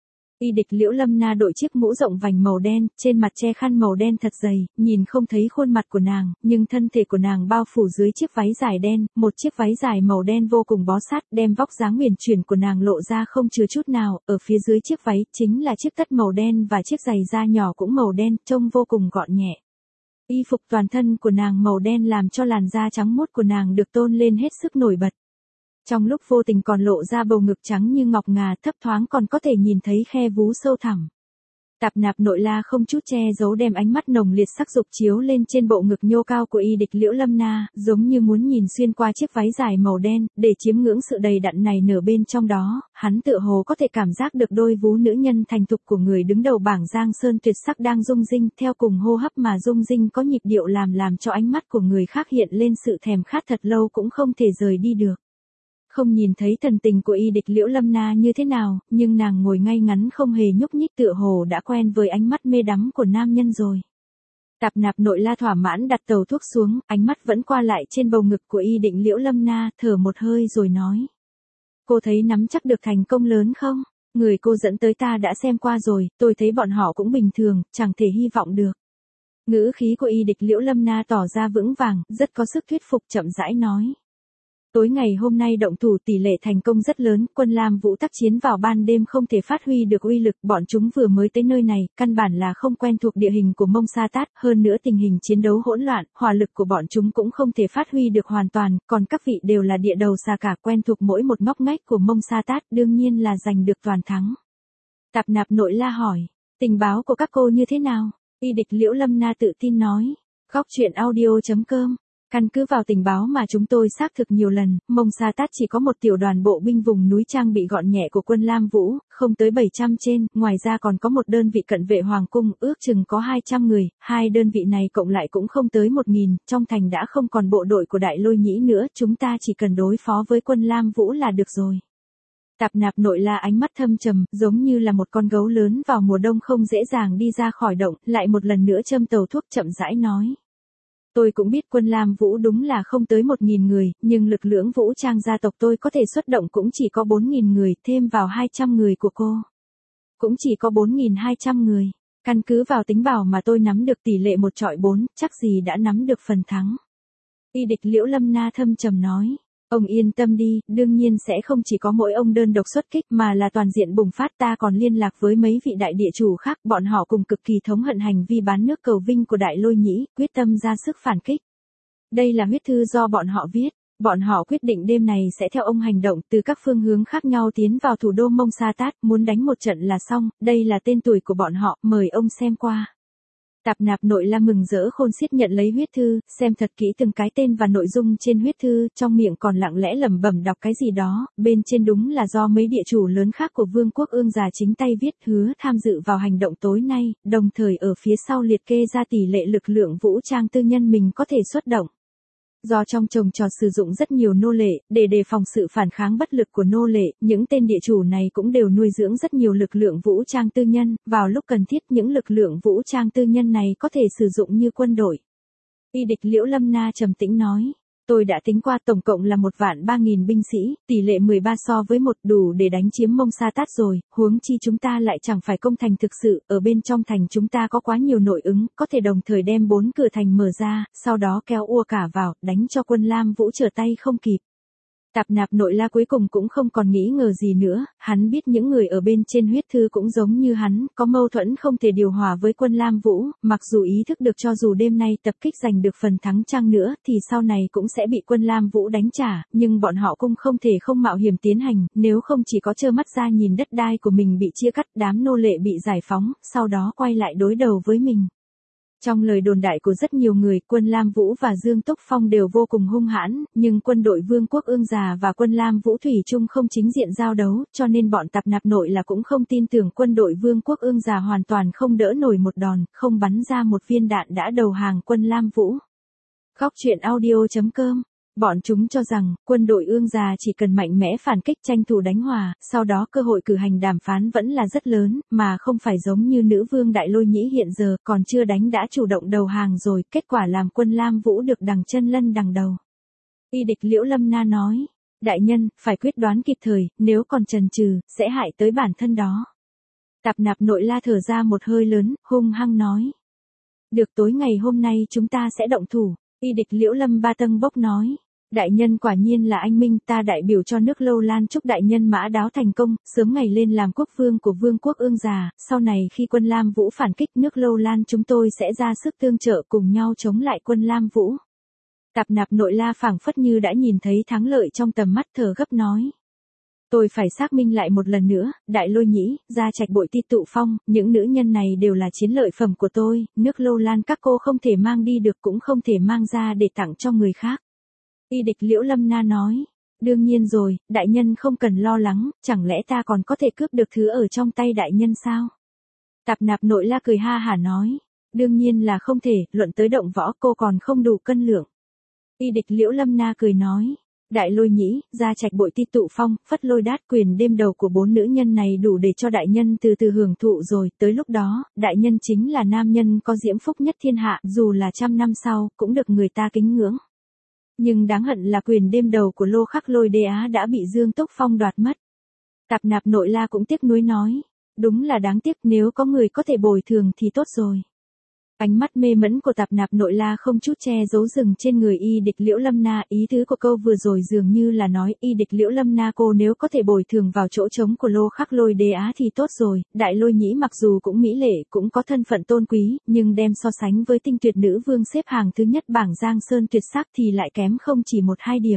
Speaker 1: Y Địch Liễu Lâm Na đội chiếc mũ rộng vành màu đen, trên mặt che khăn màu đen thật dày, nhìn không thấy khuôn mặt của nàng, nhưng thân thể của nàng bao phủ dưới chiếc váy dài đen, một chiếc váy dài màu đen vô cùng bó sát, đem vóc dáng uyển chuyển của nàng lộ ra không chừa chút nào, ở phía dưới chiếc váy chính là chiếc tất màu đen và chiếc giày da nhỏ cũng màu đen, trông vô cùng gọn nhẹ. Y phục toàn thân của nàng màu đen làm cho làn da trắng muốt của nàng được tôn lên hết sức nổi bật. Trong lúc vô tình còn lộ ra bầu ngực trắng như ngọc ngà, thấp thoáng còn có thể nhìn thấy khe vú sâu thẳm. Tạp Nạp Nội La không chút che giấu đem ánh mắt nồng liệt sắc dục chiếu lên trên bộ ngực nhô cao của Y Địch Liễu Lâm Na, giống như muốn nhìn xuyên qua chiếc váy dài màu đen, để chiếm ngưỡng sự đầy đặn này nở bên trong đó, hắn tựa hồ có thể cảm giác được đôi vú nữ nhân thành thục của người đứng đầu bảng Giang Sơn tuyệt sắc đang rung rinh, theo cùng hô hấp mà rung rinh có nhịp điệu làm làm cho ánh mắt của người khác hiện lên sự thèm khát thật lâu cũng không thể rời đi được. Không nhìn thấy thần tình của Y Địch Liễu Lâm Na như thế nào, nhưng nàng ngồi ngay ngắn không hề nhúc nhích tựa hồ đã quen với ánh mắt mê đắm của nam nhân rồi. Tạp Nạp Nội La thỏa mãn đặt tàu thuốc xuống, ánh mắt vẫn qua lại trên bầu ngực của Y Địch Liễu Lâm Na, thở một hơi rồi nói. Cô thấy nắm chắc được thành công lớn không? Người cô dẫn tới ta đã xem qua rồi, tôi thấy bọn họ cũng bình thường, chẳng thể hy vọng được. Ngữ khí của Y Địch Liễu Lâm Na tỏ ra vững vàng, rất có sức thuyết phục, chậm rãi nói. Tối ngày hôm nay động thủ tỷ lệ thành công rất lớn, quân Lam Vũ tác chiến vào ban đêm không thể phát huy được uy lực, bọn chúng vừa mới tới nơi này, căn bản là không quen thuộc địa hình của Mông Sa Tát, hơn nữa tình hình chiến đấu hỗn loạn, hỏa lực của bọn chúng cũng không thể phát huy được hoàn toàn, còn các vị đều là địa đầu xa cả quen thuộc mỗi một ngóc ngách của Mông Sa Tát, đương nhiên là giành được toàn thắng. Tạp Nạp Nội La hỏi, tình báo của các cô như thế nào? Y Địch Liễu Lâm Na tự tin nói, góc truyện audio chấm com. Căn cứ vào tình báo mà chúng tôi xác thực nhiều lần, Mông Sa Tát chỉ có một tiểu đoàn bộ binh vùng núi trang bị gọn nhẹ của quân Lam Vũ, không tới bảy trăm trên, ngoài ra còn có một đơn vị cận vệ hoàng cung, ước chừng có hai trăm người, hai đơn vị này cộng lại cũng không tới một nghìn, trong thành đã không còn bộ đội của Đại Lôi Nhĩ nữa, chúng ta chỉ cần đối phó với quân Lam Vũ là được rồi. Tạp Nạp Nội La ánh mắt thâm trầm, giống như là một con gấu lớn vào mùa đông không dễ dàng đi ra khỏi động, lại một lần nữa châm tàu thuốc chậm rãi nói. Tôi cũng biết quân Lam Vũ đúng là không tới một nghìn người, nhưng lực lượng vũ trang gia tộc tôi có thể xuất động cũng chỉ có bốn nghìn người, thêm vào hai trăm người của cô. Cũng chỉ có bốn nghìn hai trăm người. Căn cứ vào tính bảo mà tôi nắm được tỷ lệ một trọi bốn, chắc gì đã nắm được phần thắng. Y Địch Liễu Lâm Na thâm trầm nói. Ông yên tâm đi, đương nhiên sẽ không chỉ có mỗi ông đơn độc xuất kích mà là toàn diện bùng phát, ta còn liên lạc với mấy vị đại địa chủ khác, bọn họ cùng cực kỳ thống hận hành vi bán nước cầu vinh của Đại Lôi Nhĩ, quyết tâm ra sức phản kích. Đây là huyết thư do bọn họ viết, bọn họ quyết định đêm này sẽ theo ông hành động từ các phương hướng khác nhau tiến vào thủ đô Mông Sa Tát, muốn đánh một trận là xong, đây là tên tuổi của bọn họ, mời ông xem qua. Tạp Nạp Nội La mừng rỡ khôn xiết nhận lấy huyết thư, xem thật kỹ từng cái tên và nội dung trên huyết thư, trong miệng còn lặng lẽ lẩm bẩm đọc cái gì đó, bên trên đúng là do mấy địa chủ lớn khác của Vương quốc Ương già chính tay viết, hứa tham dự vào hành động tối nay, đồng thời ở phía sau liệt kê ra tỷ lệ lực lượng vũ trang tư nhân mình có thể xuất động. Do trong trồng trọt sử dụng rất nhiều nô lệ, để đề phòng sự phản kháng bất lực của nô lệ, những tên địa chủ này cũng đều nuôi dưỡng rất nhiều lực lượng vũ trang tư nhân, vào lúc cần thiết những lực lượng vũ trang tư nhân này có thể sử dụng như quân đội. Y Địch Liễu Lâm Na trầm tĩnh nói, tôi đã tính qua tổng cộng là một vạn ba nghìn binh sĩ, tỷ lệ mười ba so với một đủ để đánh chiếm Mông Sa Tát rồi, huống chi chúng ta lại chẳng phải công thành thực sự, ở bên trong thành chúng ta có quá nhiều nội ứng, có thể đồng thời đem bốn cửa thành mở ra, sau đó kéo ua cả vào, đánh cho quân Lam Vũ trở tay không kịp. Tạp Nạp Nội La cuối cùng cũng không còn nghĩ ngờ gì nữa, hắn biết những người ở bên trên huyết thư cũng giống như hắn, có mâu thuẫn không thể điều hòa với quân Lam Vũ, mặc dù ý thức được cho dù đêm nay tập kích giành được phần thắng chăng nữa thì sau này cũng sẽ bị quân Lam Vũ đánh trả, nhưng bọn họ cũng không thể không mạo hiểm tiến hành, nếu không chỉ có trơ mắt ra nhìn đất đai của mình bị chia cắt, đám nô lệ bị giải phóng, sau đó quay lại đối đầu với mình. Trong lời đồn đại của rất nhiều người, quân Lam Vũ và Dương Túc Phong đều vô cùng hung hãn, nhưng quân đội Vương quốc Ương Già và quân Lam Vũ thủy chung không chính diện giao đấu, cho nên bọn Tạp Nạp Nội là cũng không tin tưởng quân đội Vương quốc Ương Già hoàn toàn không đỡ nổi một đòn, không bắn ra một viên đạn đã đầu hàng quân Lam Vũ. Khóc chuyện audio chấm com. Bọn chúng cho rằng, quân đội Ương Già chỉ cần mạnh mẽ phản kích tranh thủ đánh hòa, sau đó cơ hội cử hành đàm phán vẫn là rất lớn, mà không phải giống như nữ vương Đại Lôi Nhĩ hiện giờ, còn chưa đánh đã chủ động đầu hàng rồi, kết quả làm quân Lam Vũ được đằng chân lân đằng đầu. Y địch Liễu Lâm Na nói, đại nhân, phải quyết đoán kịp thời, nếu còn chần chừ, sẽ hại tới bản thân đó. Tạp Nạp Nội La thở ra một hơi lớn, hung hăng nói. Được, tối ngày hôm nay chúng ta sẽ động thủ. Y địch Liễu Lâm Ba Tâng Bốc nói, đại nhân quả nhiên là anh minh, ta đại biểu cho nước Lâu Lan chúc đại nhân mã đáo thành công, sớm ngày lên làm quốc vương của Vương quốc Ương Già, sau này khi quân Lam Vũ phản kích nước Lâu Lan chúng tôi sẽ ra sức tương trợ cùng nhau chống lại quân Lam Vũ. Tạp Nạp Nội La phảng phất như đã nhìn thấy thắng lợi trong tầm mắt, thở gấp nói. Tôi phải xác minh lại một lần nữa, Đại Lôi Nhĩ, Gia Trạch Bội Ti Tụ Phong, những nữ nhân này đều là chiến lợi phẩm của tôi, nước Lâu Lan các cô không thể mang đi được cũng không thể mang ra để tặng cho người khác. Y địch Liễu Lâm Na nói, đương nhiên rồi, đại nhân không cần lo lắng, chẳng lẽ ta còn có thể cướp được thứ ở trong tay đại nhân sao? Tạp Nạp Nội La cười ha hả nói, đương nhiên là không thể, luận tới động võ cô còn không đủ cân lượng. Y địch Liễu Lâm Na cười nói, Đại Lôi Nhĩ, Gia Trạch Bội Ti Tụ Phong, Phất Lôi Đát, quyền đêm đầu của bốn nữ nhân này đủ để cho đại nhân từ từ hưởng thụ rồi, tới lúc đó, đại nhân chính là nam nhân có diễm phúc nhất thiên hạ, dù là trăm năm sau, cũng được người ta kính ngưỡng. Nhưng đáng hận là quyền đêm đầu của Lô Khắc Lôi Đế Á đã bị Dương Túc Phong đoạt mất. Tạp Nạp Nội La cũng tiếc nuối nói, đúng là đáng tiếc, nếu có người có thể bồi thường thì tốt rồi. Ánh mắt mê mẫn của Tạp Nạp Nội La không chút che giấu dừng trên người Y địch Liễu Lâm Na, ý tứ của câu vừa rồi dường như là nói, Y địch Liễu Lâm Na cô nếu có thể bồi thường vào chỗ trống của Lô Khắc Lôi Đế Á thì tốt rồi, Đại Lôi Nhĩ mặc dù cũng mỹ lệ, cũng có thân phận tôn quý, nhưng đem so sánh với tinh tuyệt nữ vương xếp hàng thứ nhất bảng Giang Sơn tuyệt sắc thì lại kém không chỉ một hai điểm.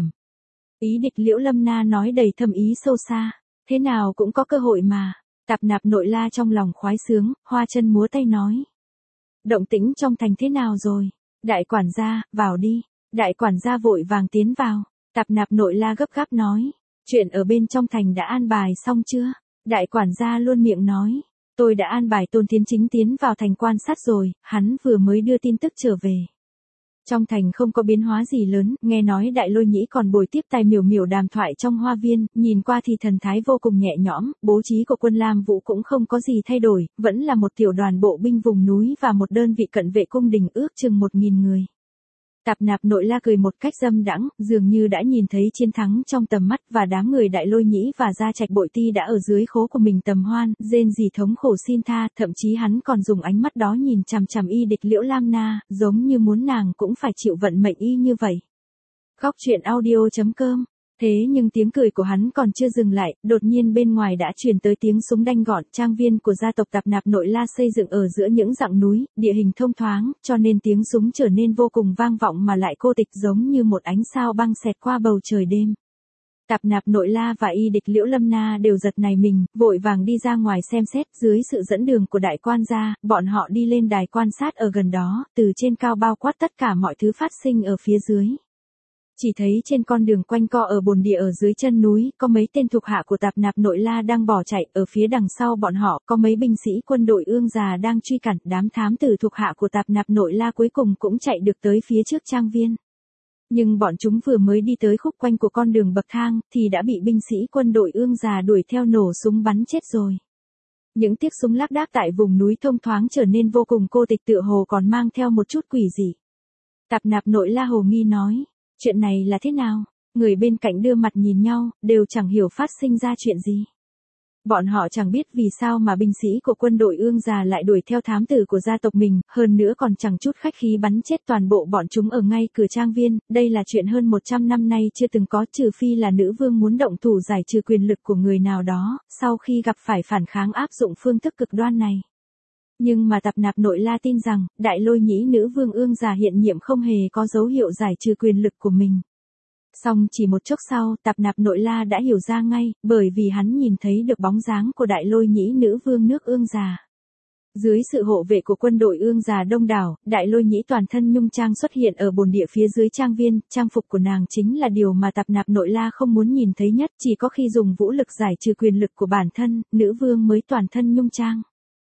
Speaker 1: Ý địch Liễu Lâm Na nói đầy thâm ý sâu xa, thế nào cũng có cơ hội mà. Tạp Nạp Nội La trong lòng khoái sướng, hoa chân múa tay nói. Động tĩnh trong thành thế nào rồi? Đại quản gia, vào đi. Đại quản gia vội vàng tiến vào. Tạp Nạp Nội La gấp gáp nói. Chuyện ở bên trong thành đã an bài xong chưa? Đại quản gia luôn miệng nói. Tôi đã an bài Tôn Thiến Chính tiến vào thành quan sát rồi, hắn vừa mới đưa tin tức trở về. Trong thành không có biến hóa gì lớn, nghe nói Đại Lôi Nhĩ còn bồi tiếp Tài Miểu Miểu đàm thoại trong hoa viên, nhìn qua thì thần thái vô cùng nhẹ nhõm, bố trí của quân Lam Vũ cũng không có gì thay đổi, vẫn là một tiểu đoàn bộ binh vùng núi và một đơn vị cận vệ cung đình ước chừng một nghìn người. Tạp Nạp Nội La cười một cách dâm đãng, dường như đã nhìn thấy chiến thắng trong tầm mắt và đám người Đại Lôi Nhĩ và Gia Trạch Bội Ti đã ở dưới khố của mình tầm hoan, rên rỉ thống khổ xin tha, thậm chí hắn còn dùng ánh mắt đó nhìn chằm chằm Y địch Liễu Lam Na, giống như muốn nàng cũng phải chịu vận mệnh y như vậy. Khóc chuyện audio chấm com. Thế nhưng tiếng cười của hắn còn chưa dừng lại, đột nhiên bên ngoài đã truyền tới tiếng súng đanh gọn, trang viên của gia tộc Tạp Nạp Nội La xây dựng ở giữa những dặng núi, địa hình thông thoáng, cho nên tiếng súng trở nên vô cùng vang vọng mà lại cô tịch giống như một ánh sao băng xẹt qua bầu trời đêm. Tạp Nạp Nội La và Y địch Liễu Lâm Na đều giật nảy mình, vội vàng đi ra ngoài xem xét, dưới sự dẫn đường của đại quan gia, bọn họ đi lên đài quan sát ở gần đó, từ trên cao bao quát tất cả mọi thứ phát sinh ở phía dưới. Chỉ thấy trên con đường quanh co ở bồn địa ở dưới chân núi, có mấy tên thuộc hạ của Tạp Nạp Nội La đang bỏ chạy, ở phía đằng sau bọn họ có mấy binh sĩ quân đội Ương Già đang truy cản, đám thám tử thuộc hạ của Tạp Nạp Nội La cuối cùng cũng chạy được tới phía trước trang viên. Nhưng bọn chúng vừa mới đi tới khúc quanh của con đường bậc thang, thì đã bị binh sĩ quân đội Ương Già đuổi theo nổ súng bắn chết rồi. Những tiếc súng lác đác tại vùng núi thông thoáng trở nên vô cùng cô tịch, tựa hồ còn mang theo một chút quỷ dị. Tạp Nạp Nội La hồ nghi nói. Chuyện này là thế nào? Người bên cạnh đưa mặt nhìn nhau, đều chẳng hiểu phát sinh ra chuyện gì. Bọn họ chẳng biết vì sao mà binh sĩ của quân đội Ương Già lại đuổi theo thám tử của gia tộc mình, hơn nữa còn chẳng chút khách khí bắn chết toàn bộ bọn chúng ở ngay cửa trang viên, đây là chuyện hơn một trăm năm nay chưa từng có, trừ phi là nữ vương muốn động thủ giải trừ quyền lực của người nào đó, sau khi gặp phải phản kháng áp dụng phương thức cực đoan này. Nhưng mà Tạp Nạp Nội La tin rằng, Đại Lôi Nhĩ nữ vương Ương Già hiện nhiệm không hề có dấu hiệu giải trừ quyền lực của mình. Song chỉ một chốc sau, Tạp Nạp Nội La đã hiểu ra ngay, bởi vì hắn nhìn thấy được bóng dáng của Đại Lôi Nhĩ nữ vương nước Ương Già. Dưới sự hộ vệ của quân đội Ương Già đông đảo, Đại Lôi Nhĩ toàn thân nhung trang xuất hiện ở bồn địa phía dưới trang viên, trang phục của nàng chính là điều mà Tạp Nạp Nội La không muốn nhìn thấy nhất, chỉ có khi dùng vũ lực giải trừ quyền lực của bản thân, nữ vương mới toàn thân nhung trang.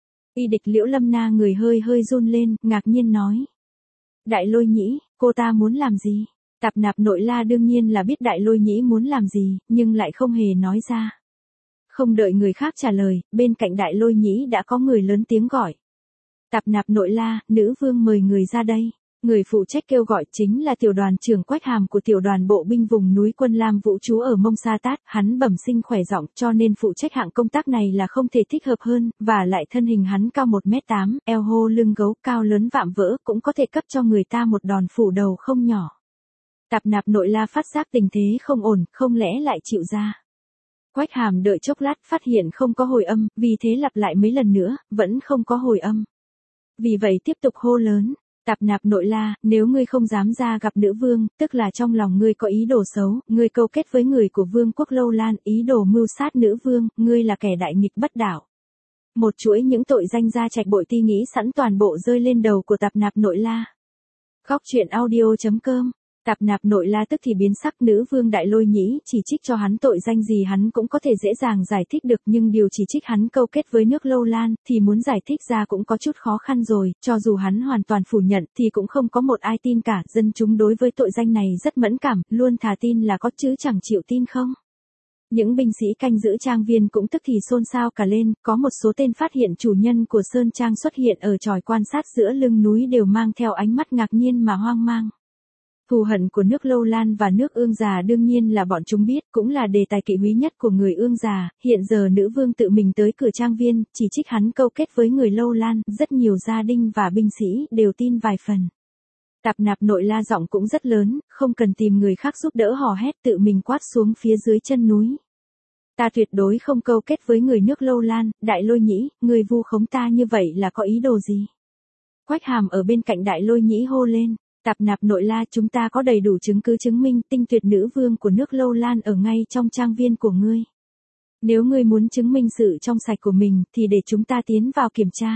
Speaker 1: Y Địch Liễu Lâm Na người hơi hơi run lên, ngạc nhiên nói. Đại Lôi Nhĩ, cô ta muốn làm gì? Tạp Nạp Nội La đương nhiên là biết Đại Lôi Nhĩ muốn làm gì, nhưng lại không hề nói ra. Không đợi người khác trả lời, bên cạnh Đại Lôi Nhĩ đã có người lớn tiếng gọi. Tạp Nạp Nội La, nữ vương mời người ra đây. Người phụ trách kêu gọi chính là tiểu đoàn trưởng Quách Hàm của tiểu đoàn bộ binh vùng núi Quân Lam Vũ trú ở Mông Sa Tát, hắn bẩm sinh khỏe giọng cho nên phụ trách hạng công tác này là không thể thích hợp hơn, và lại thân hình hắn cao một mét tám, eo hô lưng gấu cao lớn vạm vỡ cũng có thể cấp cho người ta một đòn phủ đầu không nhỏ. Tạp Nạp Nội La phát giác tình thế không ổn, không lẽ lại chịu ra. Quách Hàm đợi chốc lát phát hiện không có hồi âm, vì thế lặp lại mấy lần nữa, vẫn không có hồi âm. Vì vậy tiếp tục hô lớn. Tạp Nạp Nội La, nếu ngươi không dám ra gặp nữ vương, tức là trong lòng ngươi có ý đồ xấu, ngươi câu kết với người của vương quốc Lâu Lan, ý đồ mưu sát nữ vương, ngươi là kẻ đại nghịch bất đạo. Một chuỗi những tội danh ra trạch bội ti nghĩ sẵn toàn bộ rơi lên đầu của Tạp Nạp Nội La. Góc truyện audio chấm com. Tạp Nạp Nội La tức thì biến sắc, nữ vương Đại Lôi Nhĩ chỉ trích cho hắn tội danh gì hắn cũng có thể dễ dàng giải thích được, nhưng điều chỉ trích hắn câu kết với nước Lâu Lan thì muốn giải thích ra cũng có chút khó khăn rồi, cho dù hắn hoàn toàn phủ nhận thì cũng không có một ai tin cả, dân chúng đối với tội danh này rất mẫn cảm, luôn thà tin là có chứ chẳng chịu tin không. Những binh sĩ canh giữ trang viên cũng tức thì xôn xao cả lên, có một số tên phát hiện chủ nhân của Sơn Trang xuất hiện ở chòi quan sát giữa lưng núi đều mang theo ánh mắt ngạc nhiên mà hoang mang. Thù hận của nước Lâu Lan và nước Ương Già đương nhiên là bọn chúng biết, cũng là đề tài kỵ húy nhất của người Ương Già, hiện giờ nữ vương tự mình tới cửa trang viên, chỉ trích hắn câu kết với người Lâu Lan, rất nhiều gia đình và binh sĩ đều tin vài phần. Tạp Nạp Nội La giọng cũng rất lớn, không cần tìm người khác giúp đỡ hò hét tự mình quát xuống phía dưới chân núi. Ta tuyệt đối không câu kết với người nước Lâu Lan, Đại Lôi Nhĩ, người vu khống ta như vậy là có ý đồ gì? Quách Hàm ở bên cạnh Đại Lôi Nhĩ hô lên. Tạp Nạp Nội La, chúng ta có đầy đủ chứng cứ chứng minh tinh tuyệt nữ vương của nước Lâu Lan ở ngay trong trang viên của ngươi. Nếu ngươi muốn chứng minh sự trong sạch của mình thì để chúng ta tiến vào kiểm tra.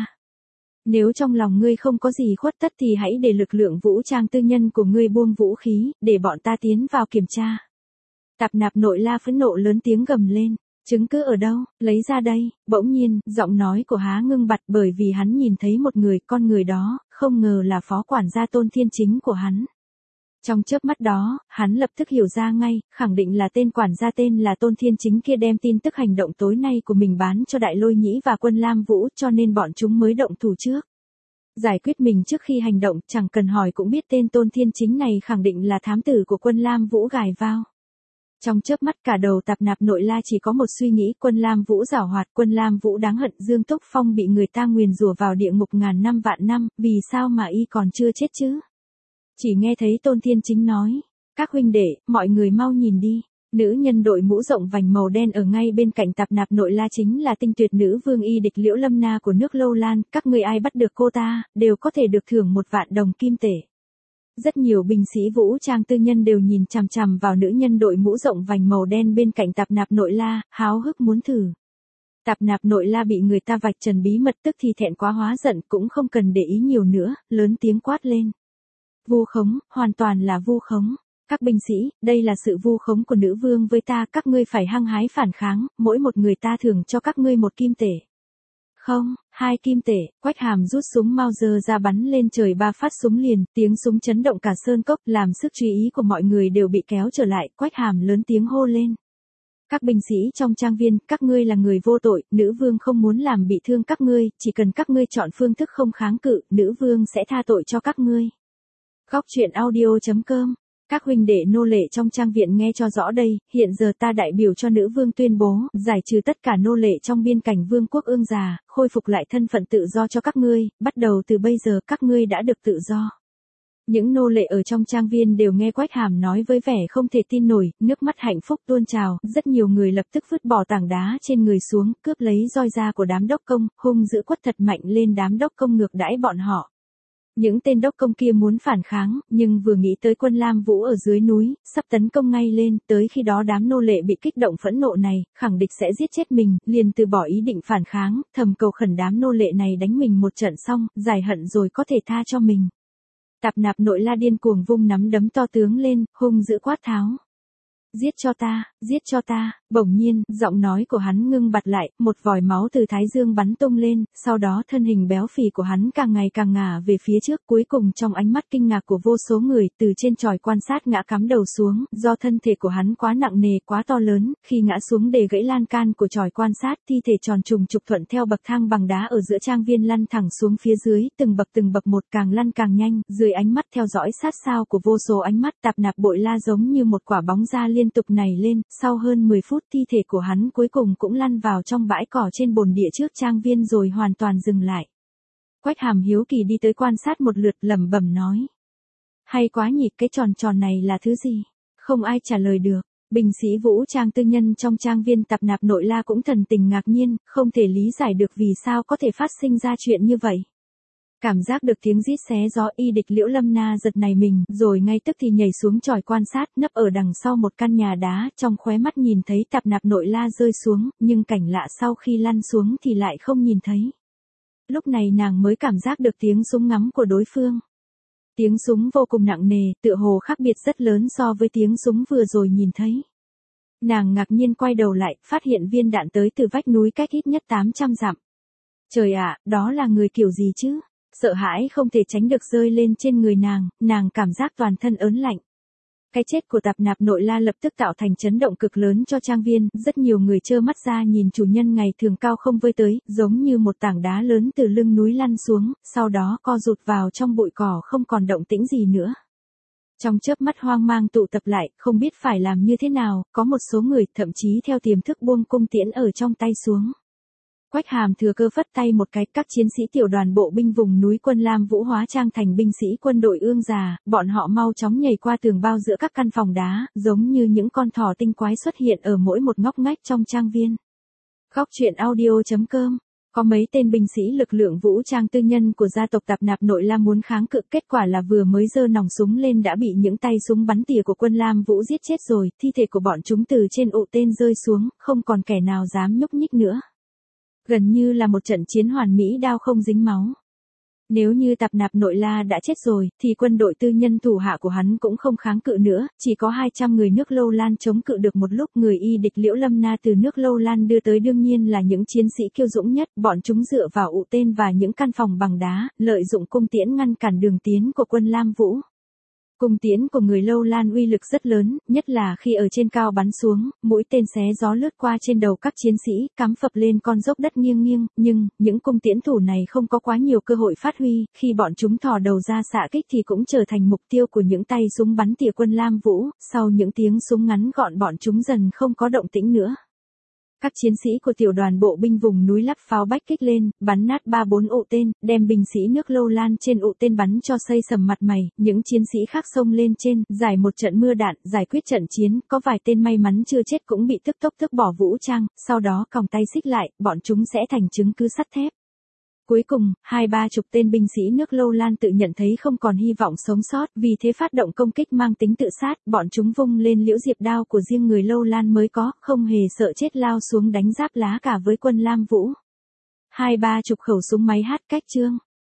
Speaker 1: Nếu trong lòng ngươi không có gì khuất tất thì hãy để lực lượng vũ trang tư nhân của ngươi buông vũ khí, để bọn ta tiến vào kiểm tra. Tạp Nạp Nội La phẫn nộ lớn tiếng gầm lên. Chứng cứ ở đâu, lấy ra đây, bỗng nhiên, giọng nói của Há ngưng bặt bởi vì hắn nhìn thấy một người, con người đó, không ngờ là phó quản gia Tôn Thiên Chính của hắn. Trong chớp mắt đó, hắn lập tức hiểu ra ngay, khẳng định là tên quản gia tên là Tôn Thiên Chính kia đem tin tức hành động tối nay của mình bán cho Đại Lôi Nhĩ và quân Lam Vũ cho nên bọn chúng mới động thủ trước. Giải quyết mình trước khi hành động, chẳng cần hỏi cũng biết tên Tôn Thiên Chính này khẳng định là thám tử của quân Lam Vũ gài vào. Trong chớp mắt cả đầu Tạp Nạp Nội La chỉ có một suy nghĩ, quân Lam Vũ giảo hoạt, quân Lam Vũ đáng hận, Dương Túc Phong bị người ta nguyền rủa vào địa ngục ngàn năm vạn năm, vì sao mà y còn chưa chết chứ? Chỉ nghe thấy Tôn Thiên Chính nói, các huynh đệ, mọi người mau nhìn đi, nữ nhân đội mũ rộng vành màu đen ở ngay bên cạnh Tạp Nạp Nội La chính là tinh tuyệt nữ vương Y Địch Liễu Lâm Na của nước Lâu Lan, các ngươi ai bắt được cô ta, đều có thể được thưởng một vạn đồng kim tệ. Rất nhiều binh sĩ vũ trang tư nhân đều nhìn chằm chằm vào nữ nhân đội mũ rộng vành màu đen bên cạnh Tạp Nạp Nội La, háo hức muốn thử. Tạp Nạp Nội La bị người ta vạch trần bí mật tức thì thẹn quá hóa giận, cũng không cần để ý nhiều nữa, lớn tiếng quát lên. Vu khống, hoàn toàn là vu khống. Các binh sĩ, đây là sự vu khống của nữ vương với ta, các ngươi phải hăng hái phản kháng, mỗi một người ta thưởng cho các ngươi một kim tệ. Không, hai kim tệ, Quách Hàm rút súng Mauser ra bắn lên trời ba phát súng liền, tiếng súng chấn động cả sơn cốc, làm sức chú ý của mọi người đều bị kéo trở lại, Quách Hàm lớn tiếng hô lên. Các binh sĩ trong trang viên, các ngươi là người vô tội, nữ vương không muốn làm bị thương các ngươi, chỉ cần các ngươi chọn phương thức không kháng cự, nữ vương sẽ tha tội cho các ngươi. Góc truyện audio chấm com Các huynh đệ nô lệ trong trang viện nghe cho rõ đây, hiện giờ ta đại biểu cho nữ vương tuyên bố, giải trừ tất cả nô lệ trong biên cảnh vương quốc Ương Già, khôi phục lại thân phận tự do cho các ngươi, bắt đầu từ bây giờ các ngươi đã được tự do. Những nô lệ ở trong trang viên đều nghe Quách Hàm nói với vẻ không thể tin nổi, nước mắt hạnh phúc tuôn trào, rất nhiều người lập tức vứt bỏ tảng đá trên người xuống, cướp lấy roi da của đám đốc công, hung dữ quất thật mạnh lên đám đốc công ngược đãi bọn họ. Những tên đốc công kia muốn phản kháng, nhưng vừa nghĩ tới quân Lam Vũ ở dưới núi, sắp tấn công ngay lên, tới khi đó đám nô lệ bị kích động phẫn nộ này, khẳng định sẽ giết chết mình, liền từ bỏ ý định phản kháng, thầm cầu khẩn đám nô lệ này đánh mình một trận xong, giải hận rồi có thể tha cho mình. Tạp Nạp Nội La điên cuồng vung nắm đấm to tướng lên, hung dữ quát tháo. Giết cho ta, giết cho ta, bỗng nhiên, giọng nói của hắn ngưng bặt lại, một vòi máu từ thái dương bắn tung lên, sau đó thân hình béo phì của hắn càng ngày càng ngả về phía trước, cuối cùng trong ánh mắt kinh ngạc của vô số người, từ trên chòi quan sát ngã cắm đầu xuống, do thân thể của hắn quá nặng nề, quá to lớn, khi ngã xuống để gãy lan can của chòi quan sát, thi thể tròn trùng trục thuận theo bậc thang bằng đá ở giữa trang viên lăn thẳng xuống phía dưới, từng bậc từng bậc một càng lăn càng nhanh, dưới ánh mắt theo dõi sát sao của vô số ánh mắt, Tạp Nạp Bội La giống như một quả bóng da liên tục này lên, sau hơn mười phút thi thể của hắn cuối cùng cũng lăn vào trong bãi cỏ trên bồn địa trước trang viên rồi hoàn toàn dừng lại. Quách Hàm hiếu kỳ đi tới quan sát một lượt lẩm bẩm nói. Hay quá nhỉ, cái tròn tròn này là thứ gì? Không ai trả lời được. Binh sĩ vũ trang tư nhân trong trang viên Tạp Nạp Nội La cũng thần tình ngạc nhiên, không thể lý giải được vì sao có thể phát sinh ra chuyện như vậy. Cảm giác được tiếng rít xé gió, y địch Liễu Lâm Na giật nảy mình, rồi ngay tức thì nhảy xuống chòi quan sát, nấp ở đằng sau một căn nhà đá, trong khóe mắt nhìn thấy Tạp Nạp Nội La rơi xuống, nhưng cảnh lạ sau khi lăn xuống thì lại không nhìn thấy. Lúc này nàng mới cảm giác được tiếng súng ngắm của đối phương. Tiếng súng vô cùng nặng nề, tựa hồ khác biệt rất lớn so với tiếng súng vừa rồi nhìn thấy. Nàng ngạc nhiên quay đầu lại, phát hiện viên đạn tới từ vách núi cách ít nhất tám trăm dặm. Trời ạ, đó là người kiểu gì chứ? Sợ hãi không thể tránh được rơi lên trên người nàng, nàng cảm giác toàn thân ớn lạnh. Cái chết của Tạp Nạp Nội La lập tức tạo thành chấn động cực lớn cho trang viên, rất nhiều người trơ mắt ra nhìn chủ nhân ngày thường cao không vơi tới, giống như một tảng đá lớn từ lưng núi lăn xuống, sau đó co rụt vào trong bụi cỏ không còn động tĩnh gì nữa. Trong chớp mắt hoang mang tụ tập lại, không biết phải làm như thế nào, có một số người thậm chí theo tiềm thức buông cung tiễn ở trong tay xuống. Quách Hàm thừa cơ phất tay một cái, các chiến sĩ tiểu đoàn bộ binh vùng núi quân Lam Vũ hóa trang thành binh sĩ quân đội Ương Già, bọn họ mau chóng nhảy qua tường bao giữa các căn phòng đá, giống như những con thỏ tinh quái xuất hiện ở mỗi một ngóc ngách trong trang viên. Góc truyện audio chấm com. Có mấy tên binh sĩ lực lượng vũ trang tư nhân của gia tộc Tạp Nạp Nội La muốn kháng cự, kết quả là vừa mới giơ nòng súng lên đã bị những tay súng bắn tỉa của quân Lam Vũ giết chết rồi, thi thể của bọn chúng từ trên ụ tên rơi xuống, không còn kẻ nào dám nhúc nhích nữa. Gần như là một trận chiến hoàn mỹ đao không dính máu. Nếu như Tạp Nạp Nội La đã chết rồi, thì quân đội tư nhân thủ hạ của hắn cũng không kháng cự nữa, chỉ có hai trăm người nước Lâu Lan chống cự được một lúc. Người y địch Liễu Lâm Na từ nước Lâu Lan đưa tới đương nhiên là những chiến sĩ kiêu dũng nhất, bọn chúng dựa vào ụ tên và những căn phòng bằng đá, lợi dụng cung tiễn ngăn cản đường tiến của quân Lam Vũ. Cung tiễn của người Lâu Lan uy lực rất lớn, nhất là khi ở trên cao bắn xuống, mũi tên xé gió lướt qua trên đầu các chiến sĩ, cắm phập lên con dốc đất nghiêng nghiêng, nhưng, những cung tiễn thủ này không có quá nhiều cơ hội phát huy, khi bọn chúng thò đầu ra xạ kích thì cũng trở thành mục tiêu của những tay súng bắn tỉa quân Lam Vũ, sau những tiếng súng ngắn gọn bọn chúng dần không có động tĩnh nữa. Các chiến sĩ của tiểu đoàn bộ binh vùng núi lắp pháo bách kích lên, bắn nát ba bốn ụ tên, đem binh sĩ nước Lâu Lan trên ụ tên bắn cho xây sầm mặt mày, những chiến sĩ khác xông lên trên, giải một trận mưa đạn, giải quyết trận chiến, có vài tên may mắn chưa chết cũng bị tức tốc tức bỏ vũ trang, sau đó còng tay xích lại, bọn chúng sẽ thành chứng cứ sắt thép. Cuối cùng, hai ba chục tên binh sĩ nước Lâu Lan tự nhận thấy không còn hy vọng sống sót, vì thế phát động công kích mang tính tự sát, bọn chúng vung lên liễu diệp đao của riêng người Lâu Lan mới có, không hề sợ chết lao xuống đánh giáp lá cả với quân Lam Vũ. Hai ba chục khẩu súng máy hát cách chương.